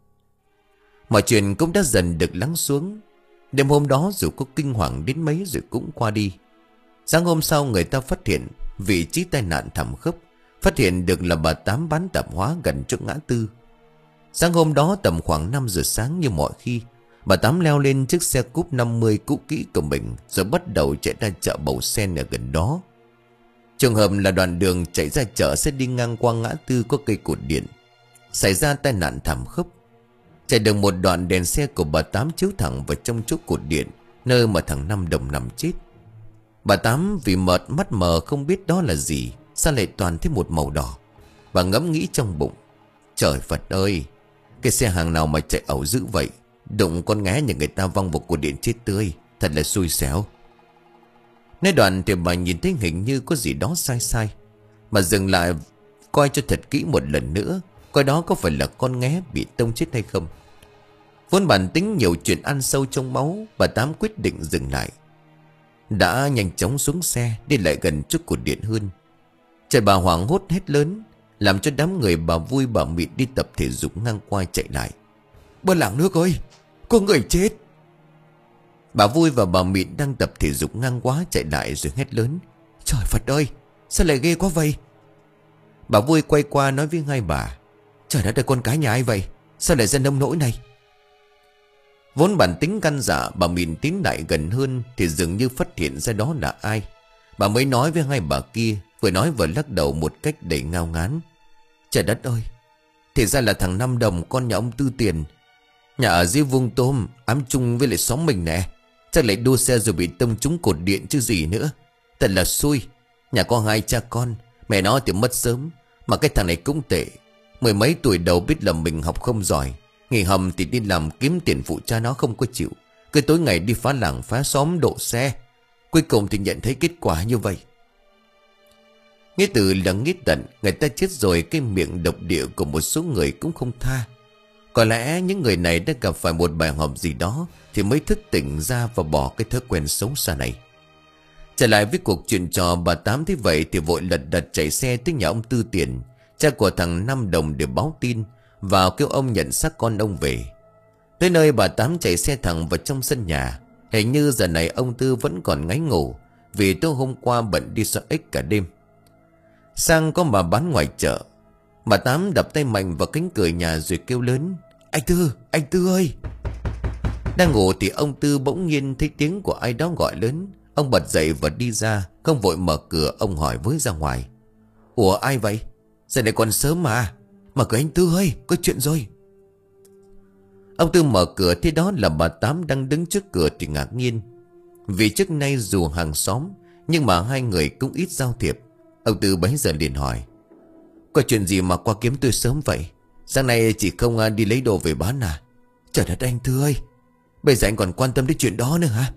Mọi chuyện cũng đã dần được lắng xuống. Đêm hôm đó dù có kinh hoàng đến mấy rồi cũng qua đi. Sáng hôm sau người ta phát hiện vị trí tai nạn thảm khốc, phát hiện được là bà Tám bán tạp hóa gần chỗ ngã tư. Sáng hôm đó tầm khoảng năm giờ sáng như mọi khi, bà Tám leo lên chiếc xe cúp năm mươi cũ kỹ của mình, rồi bắt đầu chạy ra chợ Bầu Sen ở gần đó. Trường hợp là đoạn đường chạy ra chợ sẽ đi ngang qua ngã tư có cây cột điện. Xảy ra tai nạn thảm khốc. Chạy được một đoạn, đèn xe của bà Tám chiếu thẳng vào trong chỗ cột điện, nơi mà thằng Năm Đồng nằm chết. Bà Tám vì mệt mắt mờ không biết đó là gì, sao lại toàn thấy một màu đỏ. Bà ngẫm nghĩ trong bụng: Trời Phật ơi, cái xe hàng nào mà chạy ẩu dữ vậy, đụng con ngé nhà người ta văng vào cột điện chết tươi, thật là xui xẻo. Nói đoạn thì bà nhìn thấy hình như có gì đó sai sai. Bà dừng lại coi cho thật kỹ một lần nữa, coi đó có phải là con nghé bị tông chết hay không. Vốn bản tính nhiều chuyện ăn sâu trong máu, bà Tám quyết định dừng lại. Đã nhanh chóng xuống xe đi lại gần chút cột điện hơn. Trời bà hoảng hốt hét lớn, làm cho đám người bà Vui bà Mịn đi tập thể dục ngang qua chạy lại: Bơ làng nước ơi, có người chết. Bà Vui và bà Mịn đang tập thể dục ngang quá chạy lại rồi hét lớn: Trời Phật ơi, sao lại ghê quá vậy? Bà Vui quay qua nói với hai bà: Trời đất ơi, con cái nhà ai vậy, sao lại ra nông nỗi này? Vốn bản tính gan dạ, bà Mịn tiến lại gần hơn thì dường như phát hiện ra đó là ai. Bà mới nói với hai bà kia, vừa nói vừa lắc đầu một cách đầy ngao ngán: Trời đất ơi, thì ra là thằng Năm Đồng, con nhà ông Tư Tiền, nhà ở dưới vuông tôm, ám chung với lại xóm mình nè. Chắc lại đua xe rồi bị tông trúng cột điện chứ gì nữa. Thật là xui. Nhà có hai cha con, mẹ nó thì mất sớm, mà cái thằng này cũng tệ. Mười mấy tuổi đầu biết là mình học không giỏi, nghỉ hầm thì đi làm kiếm tiền phụ cha nó không có chịu. Cứ tối ngày đi phá làng phá xóm độ xe. Cuối cùng thì nhận thấy kết quả như vậy. Nghĩa từ là nghĩa tận. Người ta chết rồi, cái miệng độc địa của một số người cũng không tha. Có lẽ những người này đã gặp phải một bài học gì đó thì mới thức tỉnh ra và bỏ cái thói quen xấu xa này. Trở lại với cuộc chuyện trò, bà Tám thế vậy thì vội lật đật chạy xe tới nhà ông Tư Tiền, cha của thằng Năm Đồng, để báo tin và kêu ông nhận xác con ông về. Tới nơi bà Tám chạy xe thẳng vào trong sân nhà. Hình như giờ này ông Tư vẫn còn ngáy ngủ, vì tối hôm qua bận đi xoay ếch cả đêm. Sang có bà bán ngoài chợ. Bà Tám đập tay mạnh vào cánh cửa nhà rồi kêu lớn: Anh Tư, anh Tư ơi! Đang ngủ thì ông Tư bỗng nhiên thấy tiếng của ai đó gọi lớn. Ông bật dậy và đi ra. Không vội mở cửa, ông hỏi với ra ngoài: Ủa ai vậy? Giờ này còn sớm mà. Mở cửa anh Tư ơi, có chuyện rồi. Ông Tư mở cửa thấy đó là bà Tám đang đứng trước cửa thì ngạc nhiên. Vì trước nay dù hàng xóm, nhưng mà hai người cũng ít giao thiệp. Ông Tư bấy giờ liền hỏi: Có chuyện gì mà qua kiếm tôi sớm vậy? Sáng nay chị không đi lấy đồ về bán à? Trời đất anh Tư ơi, bây giờ anh còn quan tâm đến chuyện đó nữa hả?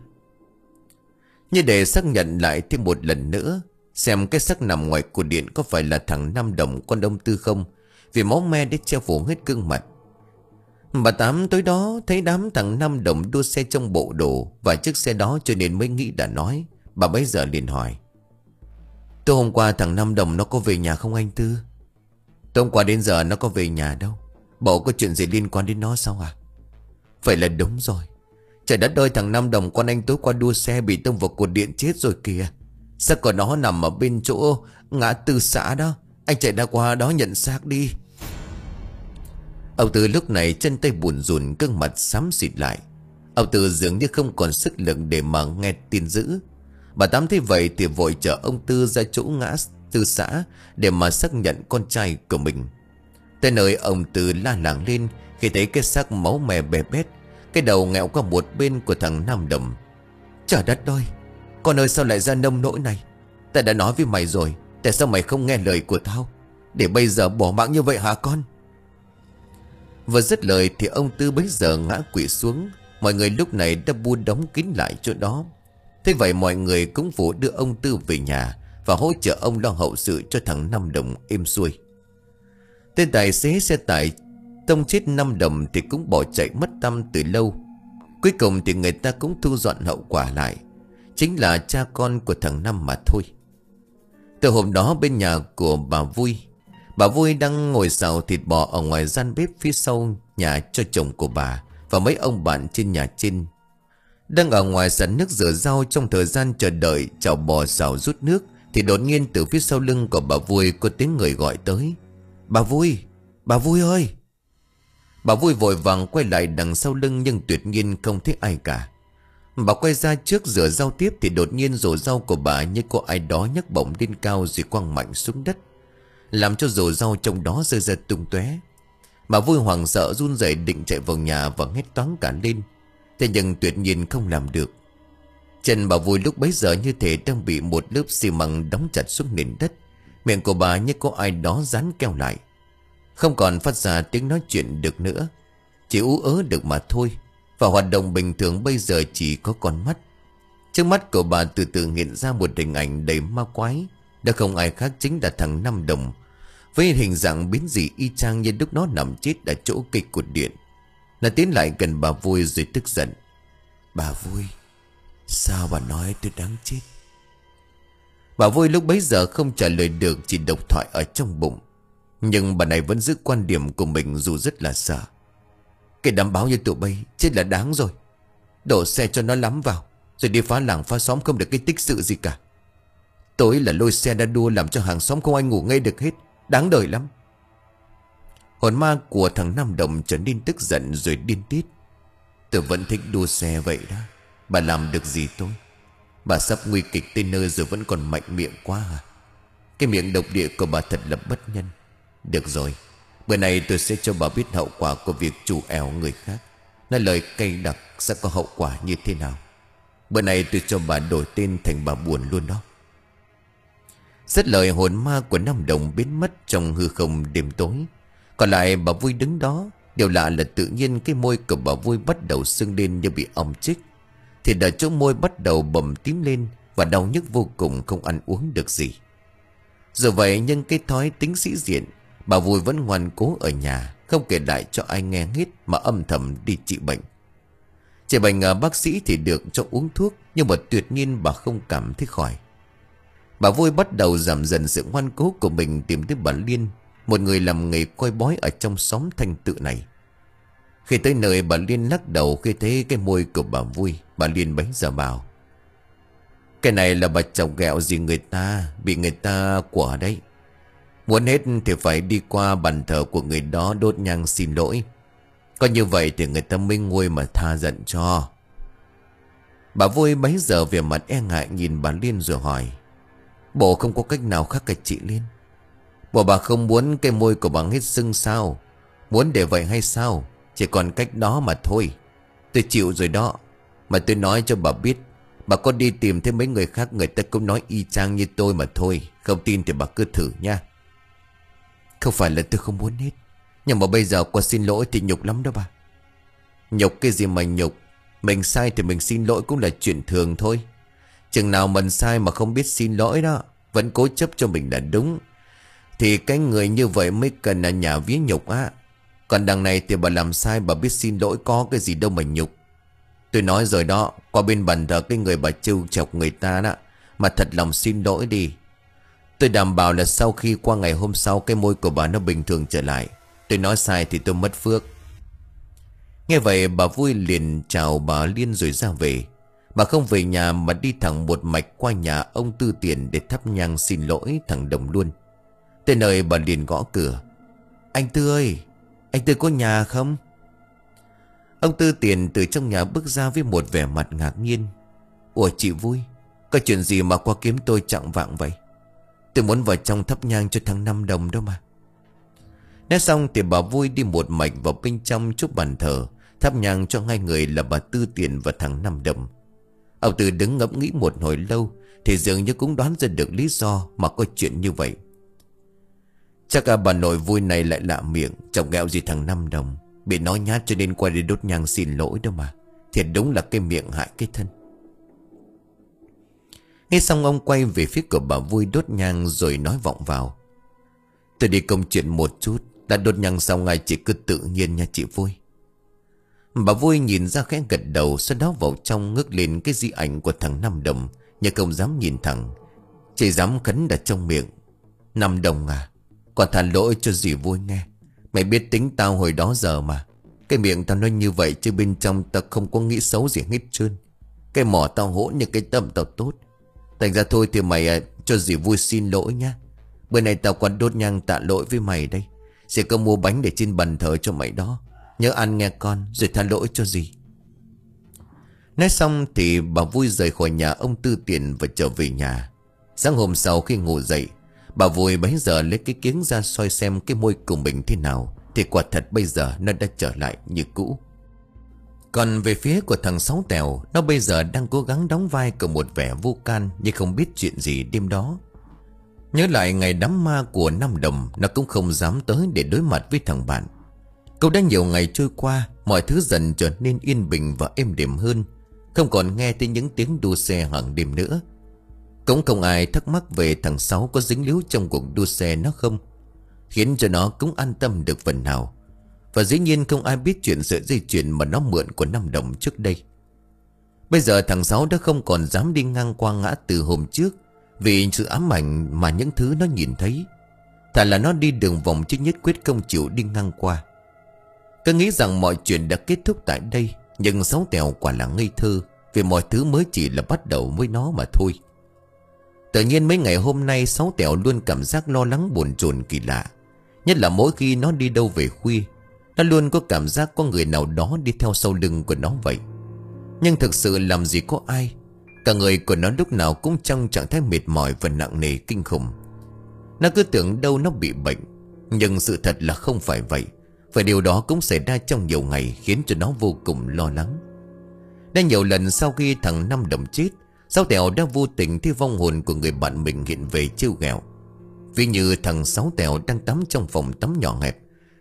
Như để xác nhận lại thêm một lần nữa, xem cái xác nằm ngoài cột điện có phải là thằng Năm Đồng con ông Tư không, vì máu me để che phủ hết gương mặt. Bà Tám tối đó thấy đám thằng Năm Đồng đua xe trong bộ đồ và chiếc xe đó, cho nên mới nghĩ đã nói. Bà bấy giờ liền hỏi: Tối hôm qua thằng Năm Đồng nó có về nhà không anh Tư? Tối hôm qua đến giờ nó có về nhà đâu. Bộ có chuyện gì liên quan đến nó sao à? Vậy là đúng rồi. Trời đất ơi, thằng Năm Đồng con anh tối qua đua xe bị tông vào cột điện chết rồi kìa. Xác của nó nằm ở bên chỗ ngã tư xã đó. Anh chạy ra qua đó nhận xác đi. Ông Tư lúc này chân tay buồn rùn, gương mặt xám xịt lại. Ông Tư dường như không còn sức lực để mà nghe tin dữ. Bà Tám thấy vậy thì vội chở ông Tư ra chỗ ngã tư xã để mà xác nhận con trai của mình. Tới nơi ông Tư la làng lên khi thấy cái xác máu me bè bét, cái đầu nghẹo qua một bên của thằng Năm Đồng. Trời đất ơi, con ơi sao lại ra nông nỗi này? Ta đã nói với mày rồi, tại sao mày không nghe lời của tao, để bây giờ bỏ mạng như vậy hả con? Vừa dứt lời thì ông Tư bấy giờ ngã quỵ xuống. Mọi người lúc này đã bu đóng kín lại chỗ đó. Thế vậy mọi người cũng phụ đưa ông Tư về nhà và hỗ trợ ông lo hậu sự cho thằng Năm Đồng êm xuôi. Tên tài xế xe tải tông chết Năm Đồng thì cũng bỏ chạy mất tăm từ lâu. Cuối cùng thì người ta cũng thu dọn hậu quả lại, chính là cha con của thằng Năm mà thôi. Từ hôm đó bên nhà của bà Vui, bà Vui đang ngồi xào thịt bò ở ngoài gian bếp phía sau nhà cho chồng của bà và mấy ông bạn trên nhà trên. Đang ở ngoài sẵn nước rửa rau, trong thời gian chờ đợi chảo bò xào rút nước thì đột nhiên từ phía sau lưng của bà Vui có tiếng người gọi tới: Bà Vui, bà Vui ơi! Bà Vui vội vàng quay lại đằng sau lưng nhưng tuyệt nhiên không thấy ai cả. Bà quay ra trước rửa rau tiếp thì đột nhiên rổ rau của bà như có ai đó nhấc bổng lên cao rồi quăng mạnh xuống đất, làm cho rổ rau trong đó rơi ra tung tóe. Bà Vui hoảng sợ run rẩy định chạy vào nhà và hét toáng cả lên. Thế nhưng tuyệt nhiên không làm được. Chân bà Vui lúc bấy giờ như thể đang bị một lớp xi măng đóng chặt xuống nền đất. Miệng của bà như có ai đó dán keo lại, không còn phát ra tiếng nói chuyện được nữa, chỉ ú ớ được mà thôi. Và hoạt động bình thường bây giờ chỉ có con mắt. Trước mắt của bà từ từ hiện ra một hình ảnh đầy ma quái. Đã không ai khác chính là thằng Năm Đồng, với hình dạng biến dị y chang như lúc nó nằm chết ở chỗ cây cột điện. Nó tiến lại gần bà Vui rồi tức giận: Bà Vui, sao bà nói tôi đáng chết? Bà Vui lúc bấy giờ không trả lời được, chỉ độc thoại ở trong bụng. Nhưng bà này vẫn giữ quan điểm của mình dù rất là sợ. Cái đám báo như tụi bay chết là đáng rồi. Đổ xe cho nó lắm vào, rồi đi phá làng phá xóm không được cái tích sự gì cả. Tối là lôi xe ra đua làm cho hàng xóm không ai ngủ ngay được hết. Đáng đời lắm. Hồn ma của thằng Năm Đồng trở nên tức giận rồi điên tiết: Tôi vẫn thích đua xe vậy đó. Bà làm được gì tôi? Bà sắp nguy kịch tới nơi rồi vẫn còn mạnh miệng quá à? Cái miệng độc địa của bà thật là bất nhân. Được rồi, bữa nay tôi sẽ cho bà biết hậu quả của việc chủ ẻo người khác. Nói lời cay độc sẽ có hậu quả như thế nào. Bữa nay tôi cho bà đổi tên thành bà Buồn luôn đó. Rất lời hồn ma của Năm Đồng biến mất trong hư không đêm tối. Còn lại bà Vui đứng đó. Điều lạ là tự nhiên cái môi của bà Vui bắt đầu sưng lên như bị ong chích. Thì ở chỗ môi bắt đầu bầm tím lên và đau nhức vô cùng, không ăn uống được gì. Dù vậy nhưng cái thói tính sĩ diện, bà Vui vẫn ngoan cố ở nhà, không kể lại cho ai nghe hết mà âm thầm đi trị bệnh. Trị bệnh ở bác sĩ thì được cho uống thuốc, nhưng mà tuyệt nhiên bà không cảm thấy khỏi. Bà Vui bắt đầu giảm dần sự ngoan cố của mình, tìm tới bà Liên, một người làm nghề coi bói ở trong xóm Thanh Tự này. Khi tới nơi, bà Liên lắc đầu khi thấy cái môi của bà Vui. Bà Liên bấy giờ bảo: cái này là bà chọc ghẹo gì người ta, bị người ta quả đấy. Muốn hết thì phải đi qua bàn thờ của người đó đốt nhang xin lỗi. Có như vậy thì người ta mới nguôi mà tha giận cho. Bà Vui bấy giờ về mặt e ngại nhìn bà Liên rồi hỏi: bộ không có cách nào khác cả chị Liên? Bộ bà không muốn cái môi của bà hết sưng sao? Muốn để vậy hay sao? Chỉ còn cách đó mà thôi. Tôi chịu rồi đó. Mà tôi nói cho bà biết, bà có đi tìm thêm mấy người khác, người ta cũng nói y chang như tôi mà thôi. Không tin thì bà cứ thử nha. Không phải là tôi không muốn hết, nhưng mà bây giờ qua xin lỗi thì nhục lắm đó bà. Nhục cái gì mà nhục? Mình sai thì mình xin lỗi cũng là chuyện thường thôi. Chừng nào mình sai mà không biết xin lỗi đó, vẫn cố chấp cho mình là đúng, thì cái người như vậy mới cần là nhà vía nhục á. Còn đằng này thì bà làm sai bà biết xin lỗi, có cái gì đâu mà nhục. Tôi nói rồi đó, qua bên bàn thờ cái người bà trêu chọc người ta đó, mà thật lòng xin lỗi đi. Tôi đảm bảo là sau khi qua ngày hôm sau, cái môi của bà nó bình thường trở lại. Tôi nói sai thì tôi mất phước. Nghe vậy bà Vui liền chào bà Liên rồi ra về. Bà không về nhà mà đi thẳng một mạch qua nhà ông Tư Tiền để thắp nhang xin lỗi thằng Đồng luôn. Tới nơi bà liền gõ cửa: anh Tư ơi, anh Tư có nhà không? Ông Tư Tiền từ trong nhà bước ra với một vẻ mặt ngạc nhiên. Ủa chị Vui, có chuyện gì mà qua kiếm tôi trọng vạng vậy? Tôi muốn vào trong thắp nhang cho thằng Năm Đồng đó mà. Nói xong thì bà Vui đi một mạch vào bên trong trước bàn thờ, thắp nhang cho hai người là bà Tư Tiền và thằng Năm Đồng. Ông Tư đứng ngẫm nghĩ một hồi lâu thì dường như cũng đoán ra được lý do mà có chuyện như vậy. Chắc à, bà nội Vui này lại lạ miệng, chọc ghẹo gì thằng Năm Đồng, bị nói nhát cho nên qua đi đốt nhang xin lỗi đâu mà. Thiệt đúng là cái miệng hại cái thân. Nghe xong ông quay về phía của bà Vui đốt nhang rồi nói vọng vào: tôi đi công chuyện một chút, đã đốt nhang xong ngài chỉ cứ tự nhiên nha chị Vui. Bà Vui nhìn ra khẽ gật đầu, sau đó vào trong ngước lên cái di ảnh của thằng Năm Đồng, nhưng không dám nhìn thẳng, chỉ dám khấn đặt trong miệng: Năm Đồng à, còn thả lỗi cho dì Vui nghe. Mày biết tính tao hồi đó giờ mà. Cái miệng tao nói như vậy chứ bên trong tao không có nghĩ xấu gì hết trơn. Cái mỏ tao hỗn như cái tâm tao tốt. Thành ra thôi thì mày à, cho dì Vui xin lỗi nhá. Bữa nay tao còn đốt nhang tạ lỗi với mày đây. Sẽ có mua bánh để trên bàn thờ cho mày đó. Nhớ ăn nghe con, rồi tha lỗi cho dì. Nói xong thì bà Vui rời khỏi nhà ông Tư Tiền và trở về nhà. Sáng hôm sau khi ngủ dậy, bà Vui bấy giờ lấy cái kiếng ra soi xem cái môi của mình thế nào, thì quả thật bây giờ nó đã trở lại như cũ. Còn về phía của thằng Sáu Tèo, nó bây giờ đang cố gắng đóng vai của một vẻ vô can nhưng không biết chuyện gì đêm đó. Nhớ lại ngày đám ma của Năm Đồng, nó cũng không dám tới để đối mặt với thằng bạn. Cũng đã nhiều ngày trôi qua, mọi thứ dần trở nên yên bình và êm đềm hơn, không còn nghe thấy những tiếng đua xe hàng đêm nữa. Cũng không ai thắc mắc về thằng Sáu có dính líu trong cuộc đua xe nó không, khiến cho nó cũng an tâm được phần nào. Và dĩ nhiên không ai biết chuyện sợi dây chuyền mà nó mượn của Năm Đồng trước đây. Bây giờ thằng Sáu đã không còn dám đi ngang qua ngã từ hôm trước, vì sự ám ảnh mà những thứ nó nhìn thấy. Thà là nó đi đường vòng chứ nhất quyết không chịu đi ngang qua. Cứ nghĩ rằng mọi chuyện đã kết thúc tại đây, nhưng Sáu Tèo quả là ngây thơ, vì mọi thứ mới chỉ là bắt đầu với nó mà thôi. Tự nhiên mấy ngày hôm nay Sáu Tèo luôn cảm giác lo lắng bồn chồn kỳ lạ. Nhất là mỗi khi nó đi đâu về khuya, nó luôn có cảm giác có người nào đó đi theo sau lưng của nó vậy. Nhưng thực sự làm gì có ai. Cả người của nó lúc nào cũng trong trạng thái mệt mỏi và nặng nề kinh khủng. Nó cứ tưởng đâu nó bị bệnh, nhưng sự thật là không phải vậy. Và điều đó cũng xảy ra trong nhiều ngày, khiến cho nó vô cùng lo lắng. Đã nhiều lần sau khi thằng Năm Đồng chết, Sáu Tèo đã vô tình thấy vong hồn của người bạn mình hiện về trêu ghẹo. Ví như thằng Sáu Tèo đang tắm trong phòng tắm nhỏ hẹp,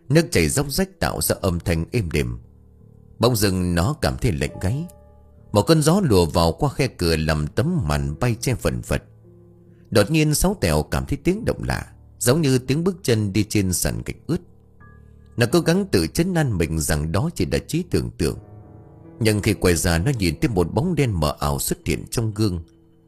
Nước chảy róc rách tạo ra âm thanh êm đềm. Bỗng dưng nó cảm thấy lạnh gáy. Một cơn gió lùa vào qua khe cửa làm tấm màn bay che phần phật. Đột nhiên Sáu Tèo cảm thấy tiếng động lạ, giống như tiếng bước chân đi trên sàn gạch ướt. Nó cố gắng tự trấn an mình rằng đó chỉ là trí tưởng tượng. Nhưng khi quay ra, nó nhìn thấy một bóng đen mờ ảo xuất hiện trong gương.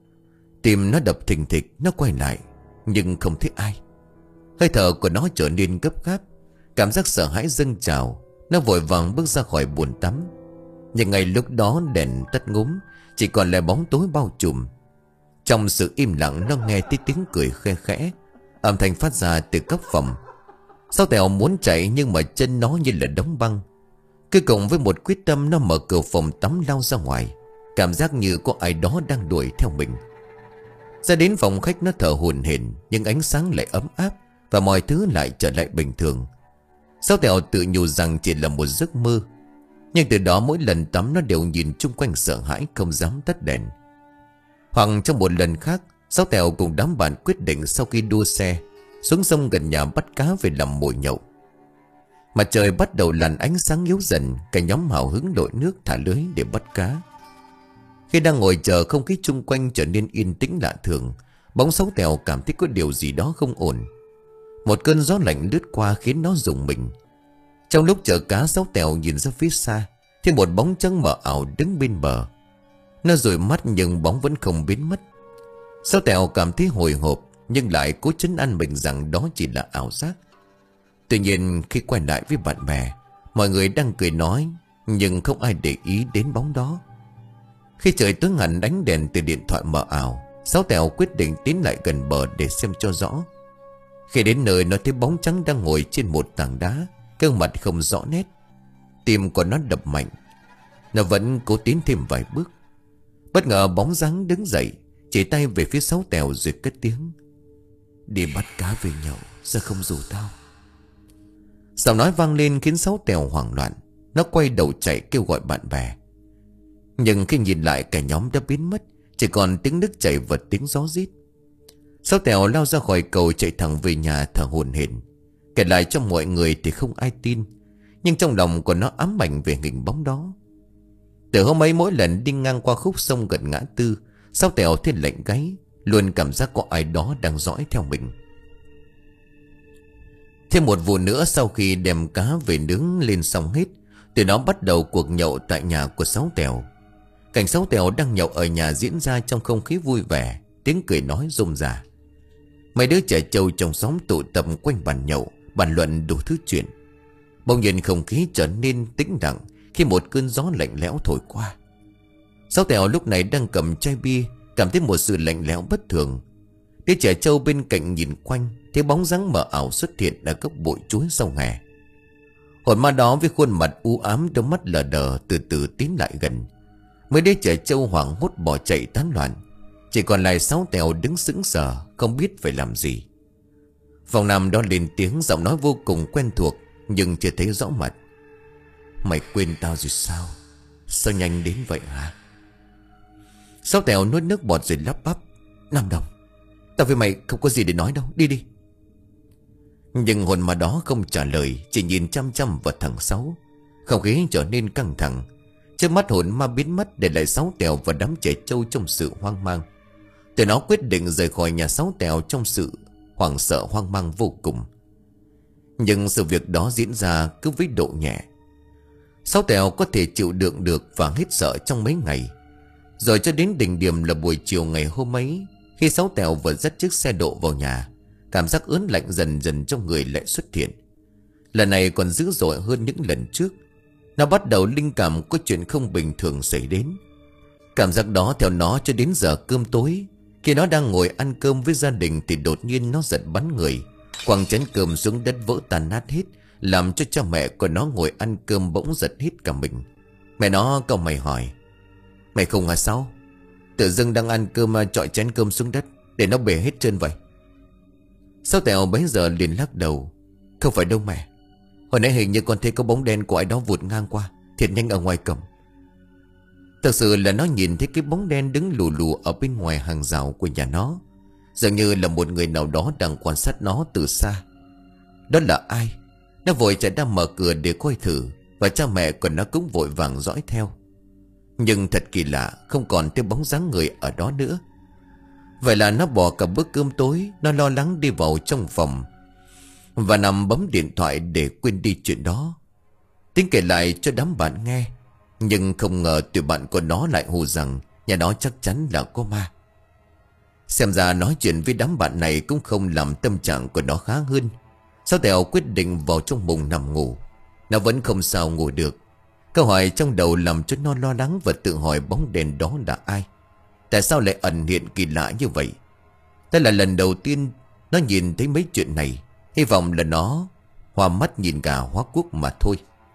Tim nó đập thình thịch. Nó quay lại nhưng không thấy ai. Hơi thở của nó trở nên gấp gáp. Cảm giác sợ hãi dâng trào. Nó vội vàng bước ra khỏi bồn tắm. Nhưng ngay lúc đó đèn tắt ngúm, chỉ còn lại bóng tối bao trùm. Trong sự im lặng, nó nghe thấy tiếng cười khe khẽ, âm thanh phát ra từ góc phòng. Sáu Tèo muốn chạy nhưng mà chân nó như là đóng băng. Cuối cùng với một quyết tâm, nó mở cửa phòng tắm lao ra ngoài. Cảm giác như có ai đó đang đuổi theo mình. Ra đến phòng khách, nó thở hổn hển, nhưng ánh sáng lại ấm áp và mọi thứ lại trở lại bình thường. Sáu Tèo tự nhủ rằng chỉ là một giấc mơ. Nhưng từ đó mỗi lần tắm nó đều nhìn chung quanh sợ hãi, không dám tắt đèn. Hoặc trong một lần khác, Sáu Tèo cùng đám bạn quyết định sau khi đua xe xuống sông gần nhà bắt cá về làm mồi nhậu. Mặt trời bắt đầu lặn, ánh sáng yếu dần. Cả nhóm hào hứng đội nước thả lưới để bắt cá. Khi đang ngồi chờ, không khí chung quanh trở nên yên tĩnh lạ thường. Bỗng Sáu Tèo cảm thấy có điều gì đó không ổn. Một cơn gió lạnh lướt qua khiến nó rùng mình. Trong lúc chờ cá, Sáu Tèo nhìn ra phía xa, thì một bóng trắng mờ ảo đứng bên bờ. Nó dụi mắt nhưng bóng vẫn không biến mất. Sáu Tèo cảm thấy hồi hộp, nhưng lại cố trấn an mình rằng đó chỉ là ảo giác. Tuy nhiên khi quay lại với bạn bè, mọi người đang cười nói, nhưng không ai để ý đến bóng đó. Khi trời tối hẳn, ánh đèn từ điện thoại mờ ảo, Sáu Tèo quyết định tiến lại gần bờ để xem cho rõ. Khi đến nơi, nó thấy bóng trắng đang ngồi trên một tảng đá, gương mặt không rõ nét. Tim của nó đập mạnh. Nó vẫn cố tiến thêm vài bước. Bất ngờ bóng dáng đứng dậy, chỉ tay về phía Sáu Tèo rồi cất tiếng: "Đi bắt cá về nhậu, sao không rủ tao?" Giọng nói vang lên khiến Sáu Tèo hoảng loạn. Nó quay đầu chạy kêu gọi bạn bè. Nhưng khi nhìn lại, cả nhóm đã biến mất, chỉ còn tiếng nước chảy và tiếng gió rít. Sáu Tèo lao ra khỏi cầu, chạy thẳng về nhà thở hổn hển. Kể lại cho mọi người thì không ai tin, nhưng trong lòng của nó ám ảnh về hình bóng đó. Từ hôm ấy, mỗi lần đi ngang qua khúc sông gần ngã tư, Sáu Tèo thấy lạnh gáy, luôn cảm giác có ai đó đang dõi theo mình. Thêm một vụ nữa, sau khi đem cá về nướng lên xong hết, từ đó bắt đầu cuộc nhậu tại nhà của Sáu Tèo. Cảnh Sáu Tèo đang nhậu ở nhà diễn ra trong không khí vui vẻ, tiếng cười nói rôm rả. Mấy đứa trẻ trâu trong xóm tụ tập quanh bàn nhậu, bàn luận đủ thứ chuyện. Bỗng nhiên không khí trở nên tĩnh lặng khi một cơn gió lạnh lẽo thổi qua. Sáu Tèo lúc này đang cầm chai bia, cảm thấy một sự lạnh lẽo bất thường. Đứa trẻ trâu bên cạnh nhìn quanh, thấy bóng dáng mờ ảo xuất hiện ở gốc bụi chuối sau hè. Hồn ma đó với khuôn mặt u ám, đôi mắt lờ đờ từ từ tiến lại gần. Mấy đứa trẻ trâu hoảng hốt bỏ chạy tán loạn. Chỉ còn lại Sáu Tèo đứng sững sờ, không biết phải làm gì. Phòng nằm đó lên tiếng, giọng nói vô cùng quen thuộc nhưng chưa thấy rõ mặt: "Mày quên tao rồi sao? Sao nhanh đến vậy hả?" Sáu Tèo nuốt nước bọt rồi lắp bắp: "Nam Đồng, tao với mày không có gì để nói đâu, đi đi." Nhưng hồn ma đó không trả lời, chỉ nhìn chăm chăm vào thằng Sáu. Không khí trở nên căng thẳng. Trước mắt hồn ma biến mất, để lại Sáu Tèo và đám trẻ trâu trong sự hoang mang. Từ nó quyết định rời khỏi nhà Sáu Tèo trong sự hoảng sợ hoang mang vô cùng. Nhưng sự việc đó diễn ra cứ với độ nhẹ. Sáu Tèo có thể chịu đựng được và hết sợ trong mấy ngày. Rồi cho đến đỉnh điểm là buổi chiều ngày hôm ấy, khi Sáu Tèo vừa dắt chiếc xe độ vào nhà, cảm giác ớn lạnh dần dần trong người lại xuất hiện. Lần này còn dữ dội hơn những lần trước. Nó bắt đầu linh cảm có chuyện không bình thường xảy đến. Cảm giác đó theo nó cho đến giờ cơm tối. Khi nó đang ngồi ăn cơm với gia đình thì đột nhiên nó giật bắn người, quăng chén cơm xuống đất vỡ tan nát hết, làm cho cha mẹ của nó ngồi ăn cơm bỗng giật hết cả mình. Mẹ nó cau mày hỏi: "Mày không hả Sáu? Tự dưng đang ăn cơm mà chọi chén cơm xuống đất để nó bể hết trơn vậy?" Sáu Tèo bấy giờ liền lắc đầu: "Không phải đâu mẹ. Hồi nãy hình như con thấy có bóng đen của ai đó vụt ngang qua thiệt nhanh ở ngoài cổng." Thật sự là nó nhìn thấy cái bóng đen đứng lù lù ở bên ngoài hàng rào của nhà nó, dường như là một người nào đó đang quan sát nó từ xa. Đó là ai? Nó vội chạy ra mở cửa để coi thử, và cha mẹ của nó cũng vội vàng dõi theo. Nhưng thật kỳ lạ, không còn thấy bóng dáng người ở đó nữa. Vậy là nó bỏ cả bữa cơm tối. Nó lo lắng đi vào trong phòng và nằm bấm điện thoại để quên đi chuyện đó. Tính kể lại cho đám bạn nghe, nhưng không ngờ tụi bạn của nó lại hù rằng nhà đó chắc chắn là có ma. Xem ra nói chuyện với đám bạn này cũng không làm tâm trạng của nó khá hơn. Sáu Tèo quyết định vào trong mùng nằm ngủ. Nó vẫn không sao ngủ được. Câu hỏi trong đầu làm cho nó lo lắng và tự hỏi bóng đèn đó là ai. Tại sao lại ẩn hiện kỳ lạ như vậy? Đây là lần đầu tiên nó nhìn thấy mấy chuyện này. Hy vọng là nó hoa mắt nhìn gà hóa quốc mà thôi.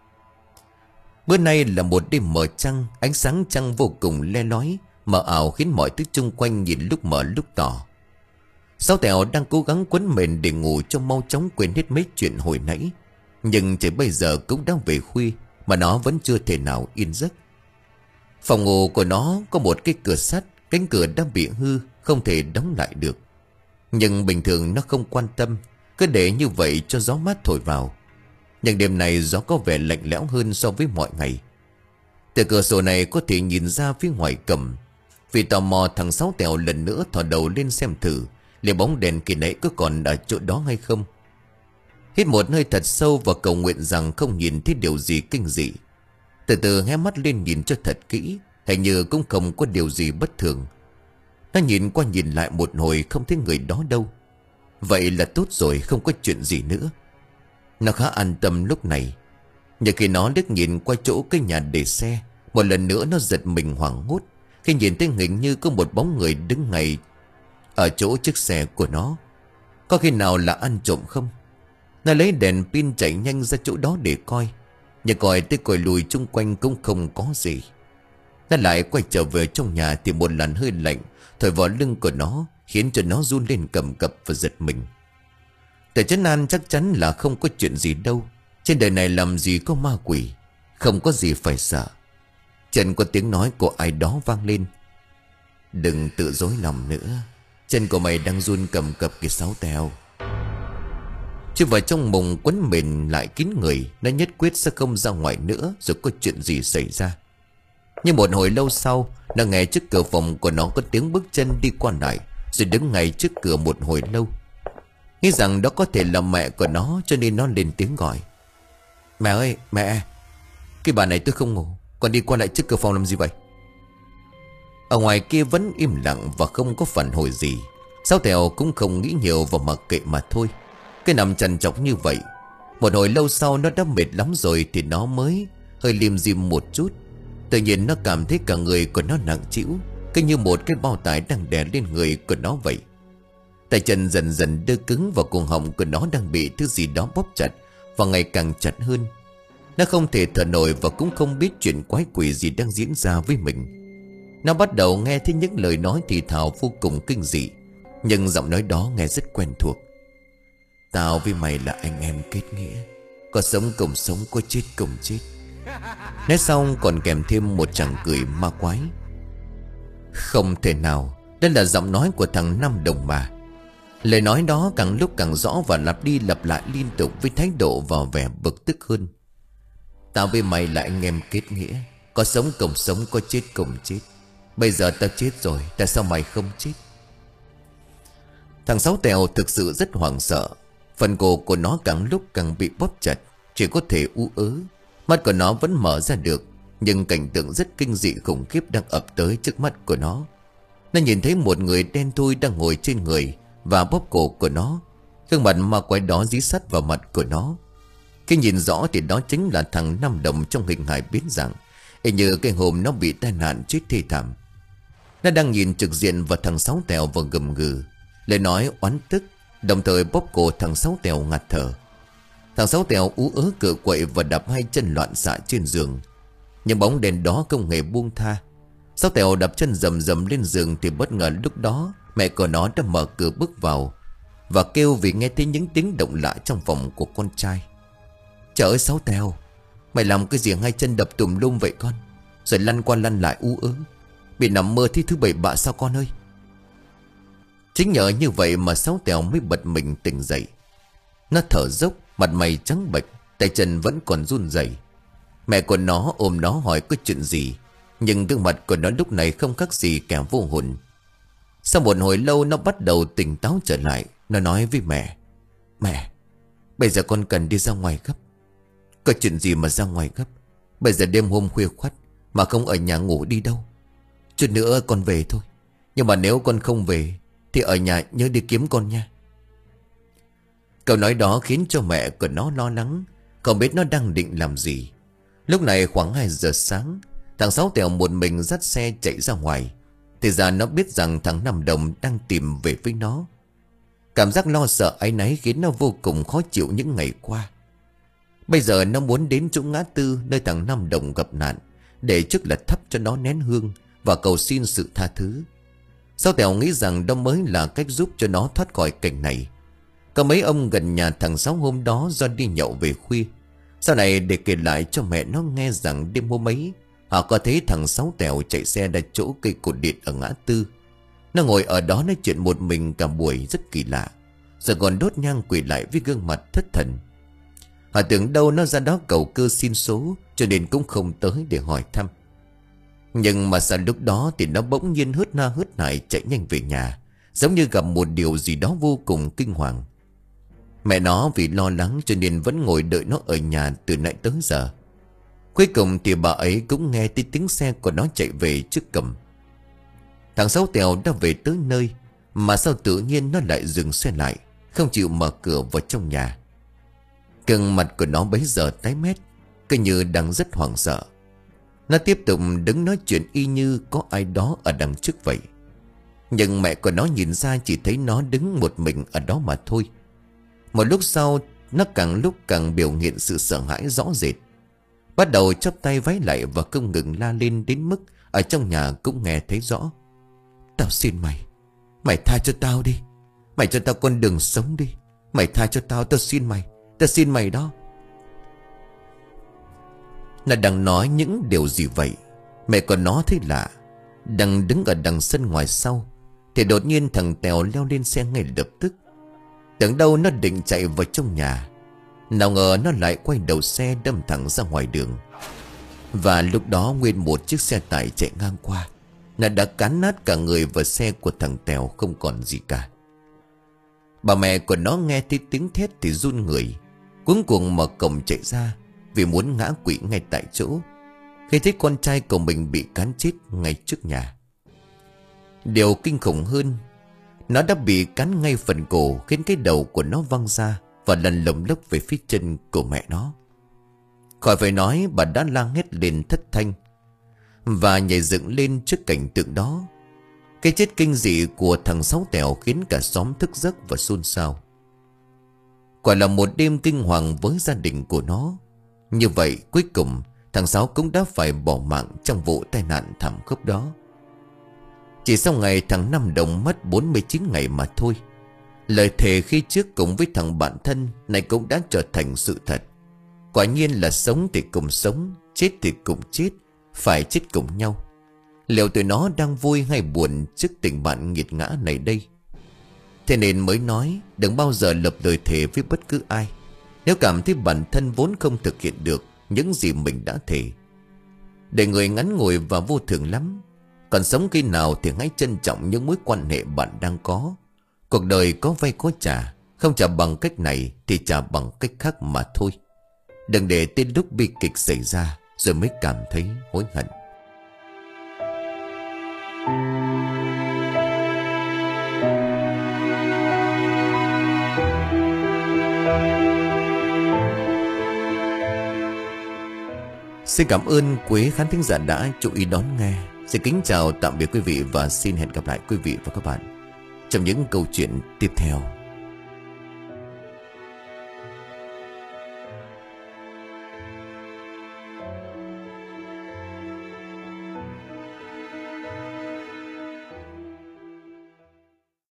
Bữa nay là một đêm mờ trăng. Ánh sáng trăng vô cùng le lói, mờ ảo khiến mọi thứ chung quanh nhìn lúc mờ lúc tỏ. Sáu Tèo đang cố gắng quấn mền để ngủ cho mau chóng quên hết mấy chuyện hồi nãy. Nhưng chỉ bây giờ cũng đã về khuya mà nó vẫn chưa thể nào yên giấc. Phòng ngủ của nó có một cái cửa sắt. Cánh cửa đã bị hư, không thể đóng lại được. Nhưng bình thường nó không quan tâm, cứ để như vậy cho gió mát thổi vào. Nhưng đêm này gió có vẻ lạnh lẽo hơn so với mọi ngày. Từ cửa sổ này có thể nhìn ra phía ngoài cầm. Vì tò mò, thằng Sáu Tèo lần nữa thò đầu lên xem thử liệu bóng đèn kỳ nãy có còn ở chỗ đó hay không. Hít một hơi thật sâu và cầu nguyện rằng không nhìn thấy điều gì kinh dị. Từ từ hé mắt lên nhìn cho thật kỹ. Hình như cũng không có điều gì bất thường. Nó nhìn qua nhìn lại một hồi không thấy người đó đâu. Vậy là tốt rồi, không có chuyện gì nữa. Nó khá an tâm lúc này. Nhưng khi nó liếc nhìn qua chỗ cái nhà để xe, một lần nữa nó giật mình hoảng hốt khi nhìn thấy hình như có một bóng người đứng ngay ở chỗ chiếc xe của nó. Có khi nào là ăn trộm không? Nó lấy đèn pin chạy nhanh ra chỗ đó để coi. Nhưng coi tới coi lùi chung quanh cũng không có gì. Nó lại quay trở về trong nhà thì một làn hơi lạnh thổi vào lưng của nó, khiến cho nó run lên cầm cập và giật mình. Để trấn an chắc chắn là không có chuyện gì đâu. Trên đời này làm gì có ma quỷ, không có gì phải sợ. Chân có tiếng nói của ai đó vang lên: "Đừng tự dối lòng nữa. Chân của mày đang run cầm cập kìa Sáu Tèo." Chứ vào trong mùng quấn mền lại kín người, nó nhất quyết sẽ không ra ngoài nữa rồi có chuyện gì xảy ra. Nhưng một hồi lâu sau, nó nghe trước cửa phòng của nó có tiếng bước chân đi qua lại, rồi đứng ngay trước cửa một hồi lâu. Nghĩ rằng đó có thể là mẹ của nó, cho nên nó lên tiếng gọi: "Mẹ ơi, mẹ! Cái bà này tôi không ngủ, còn đi qua lại trước cửa phòng làm gì vậy?" Ở ngoài kia vẫn im lặng và không có phản hồi gì. Sáu Tèo cũng không nghĩ nhiều và mặc kệ mà thôi. Cái nằm trằn trọc như vậy. Một hồi lâu sau nó đã mệt lắm rồi thì nó mới hơi lim dim một chút. Tự nhiên nó cảm thấy cả người của nó nặng trĩu, cứ như một cái bao tải đang đè lên người của nó vậy. Tay chân dần dần đơ cứng và cuồng họng của nó đang bị thứ gì đó bóp chặt và ngày càng chặt hơn. Nó không thể thở nổi và cũng không biết chuyện quái quỷ gì đang diễn ra với mình. Nó bắt đầu nghe thấy những lời nói thì thào vô cùng kinh dị, nhưng giọng nói đó nghe rất quen thuộc. "Tao với mày là anh em kết nghĩa, có sống cùng sống, có chết cùng chết." Nói xong còn kèm thêm một tràng cười ma quái. Không thể nào, đây là giọng nói của thằng Năm Đồng mà. Lời nói đó càng lúc càng rõ và lặp đi lặp lại liên tục với thái độ và vẻ bực tức hơn. "Tao với mày là anh em kết nghĩa, có sống cùng sống, có chết cùng chết. Bây giờ tao chết rồi, tại sao mày không chết?" Thằng Sáu Tèo thực sự rất hoảng sợ. Phần cổ của nó càng lúc càng bị bóp chặt, chỉ có thể ú ớ. Mắt của nó vẫn mở ra được, nhưng cảnh tượng rất kinh dị khủng khiếp đang ập tới trước mắt của nó. Nó nhìn thấy một người đen thui đang ngồi trên người và bóp cổ của nó. Gương mặt ma quái đó dí sát vào mặt của nó. Khi nhìn rõ thì đó chính là thằng Năm Đồng trong hình hài biến dạng, y như cái hôm nó bị tai nạn chết thê thảm. Nó đang nhìn trực diện vào thằng Sáu Tèo và gầm gừ, lời nói oán tức, đồng thời bóp cổ thằng Sáu Tèo ngạt thở. Thằng Sáu Tèo ú ớ cựa quậy và đạp hai chân loạn xạ trên giường. Nhưng bóng đèn đó không hề buông tha. Sáu Tèo đạp chân rầm rầm lên giường thì bất ngờ lúc đó mẹ của nó đã mở cửa bước vào và kêu vì nghe thấy những tiếng động lạ trong phòng của con trai. "Trời ơi Sáu Tèo, mày làm cái gì hai chân đập tùm lum vậy con? Rồi lăn qua lăn lại ú ớ, bị nằm mơ thấy thứ bậy bạ sao con ơi?" Chính nhờ như vậy mà Sáu Tèo mới bật mình tỉnh dậy. Nó thở dốc, mặt mày trắng bệch, tay chân vẫn còn run rẩy. Mẹ của nó ôm nó hỏi có chuyện gì, nhưng gương mặt của nó lúc này không khác gì kẻ vô hồn. Sau một hồi lâu nó bắt đầu tỉnh táo trở lại. Nó nói với mẹ: Mẹ, bây giờ con cần đi ra ngoài gấp. Có chuyện gì mà ra ngoài gấp? Bây giờ đêm hôm khuya khoắt mà không ở nhà ngủ đi đâu. Chút nữa con về thôi. Nhưng mà nếu con không về thì ở nhà nhớ đi kiếm con nha. Câu nói đó khiến cho mẹ của nó lo lắng, không biết nó đang định làm gì. Lúc này khoảng hai giờ sáng, thằng Sáu Tèo một mình dắt xe chạy ra ngoài. Thì ra nó biết rằng thằng Năm Đồng đang tìm về với nó. Cảm giác lo sợ áy náy khiến nó vô cùng khó chịu những ngày qua. Bây giờ nó muốn đến chỗ ngã tư nơi thằng Năm Đồng gặp nạn, để trước là thắp cho nó nén hương và cầu xin sự tha thứ. Sáu Tèo nghĩ rằng đó mới là cách giúp cho nó thoát khỏi cảnh này. Có mấy ông gần nhà thằng Sáu hôm đó do đi nhậu về khuya, sau này để kể lại cho mẹ nó nghe rằng đêm hôm ấy họ có thấy thằng Sáu Tèo chạy xe ra chỗ cây cột điện ở ngã tư. Nó ngồi ở đó nói chuyện một mình cả buổi rất kỳ lạ, rồi còn đốt nhang quỳ lại với gương mặt thất thần. Họ tưởng đâu nó ra đó cầu cơ xin số, cho nên cũng không tới để hỏi thăm. Nhưng mà sao lúc đó thì nó bỗng nhiên hớt na hớt nải chạy nhanh về nhà, giống như gặp một điều gì đó vô cùng kinh hoàng. Mẹ nó vì lo lắng cho nên vẫn ngồi đợi nó ở nhà từ nãy tới giờ. Cuối cùng thì bà ấy cũng nghe thấy tiếng xe của nó chạy về trước cổng. Thằng Sáu Tèo đã về tới nơi, mà sao tự nhiên nó lại dừng xe lại, không chịu mở cửa vào trong nhà. Gương mặt của nó bấy giờ tái mét, cứ như đang rất hoảng sợ. Nó tiếp tục đứng nói chuyện y như có ai đó ở đằng trước vậy. Nhưng mẹ của nó nhìn ra chỉ thấy nó đứng một mình ở đó mà thôi. Một lúc sau, nó càng lúc càng biểu hiện sự sợ hãi rõ rệt. Bắt đầu chắp tay vái lại và không ngừng la lên đến mức ở trong nhà cũng nghe thấy rõ: Tao xin mày, mày tha cho tao đi. Mày cho tao con đường sống đi. Mày tha cho tao, tao xin mày. Tao xin mày đó. Nó đang nói những điều gì vậy? Mẹ của nó thấy lạ. Đang đứng ở đằng sân ngoài sau, thì đột nhiên thằng Tèo leo lên xe ngay lập tức. Tưởng đâu nó định chạy vào trong nhà, nào ngờ nó lại quay đầu xe đâm thẳng ra ngoài đường. Và lúc đó nguyên một chiếc xe tải chạy ngang qua, nó đã cán nát cả người và xe của thằng Tèo không còn gì cả. Bà mẹ của nó nghe thấy tiếng thét thì run người, cuống cuồng mở cổng chạy ra vì muốn ngã quỵ ngay tại chỗ khi thấy con trai của mình bị cán chết ngay trước nhà. Điều kinh khủng hơn, nó đã bị cán ngay phần cổ, khiến cái đầu của nó văng ra và lăn lồng lốc về phía chân của mẹ nó. Khỏi phải nói, bà đã la hét lên thất thanh và nhảy dựng lên trước cảnh tượng đó. Cái chết kinh dị của thằng Sáu Tèo khiến cả xóm thức giấc và xôn xao. Quả là một đêm kinh hoàng với gia đình của nó. Như vậy cuối cùng thằng Sáu cũng đã phải bỏ mạng trong vụ tai nạn thảm khốc đó. Chỉ sau ngày thằng Năm Đồng mất bốn mươi chín ngày mà thôi, lời thề khi trước cùng với thằng bạn thân này cũng đã trở thành sự thật. Quả nhiên là sống thì cùng sống, chết thì cùng chết, phải chết cùng nhau. Liệu tụi nó đang vui hay buồn trước tình bạn nghiệt ngã này đây? Thế nên mới nói đừng bao giờ lập lời thề với bất cứ ai nếu cảm thấy bản thân vốn không thực hiện được những gì mình đã thề. Để người ngắn ngủi và vô thường lắm. Còn sống khi nào thì hãy trân trọng những mối quan hệ bạn đang có. Cuộc đời có vay có trả, không trả bằng cách này thì trả bằng cách khác mà thôi. Đừng để tới lúc bi kịch xảy ra rồi mới cảm thấy hối hận. Xin cảm ơn quý khán thính giả đã chú ý đón nghe. Xin kính chào tạm biệt quý vị và xin hẹn gặp lại quý vị và các bạn trong những câu chuyện tiếp theo.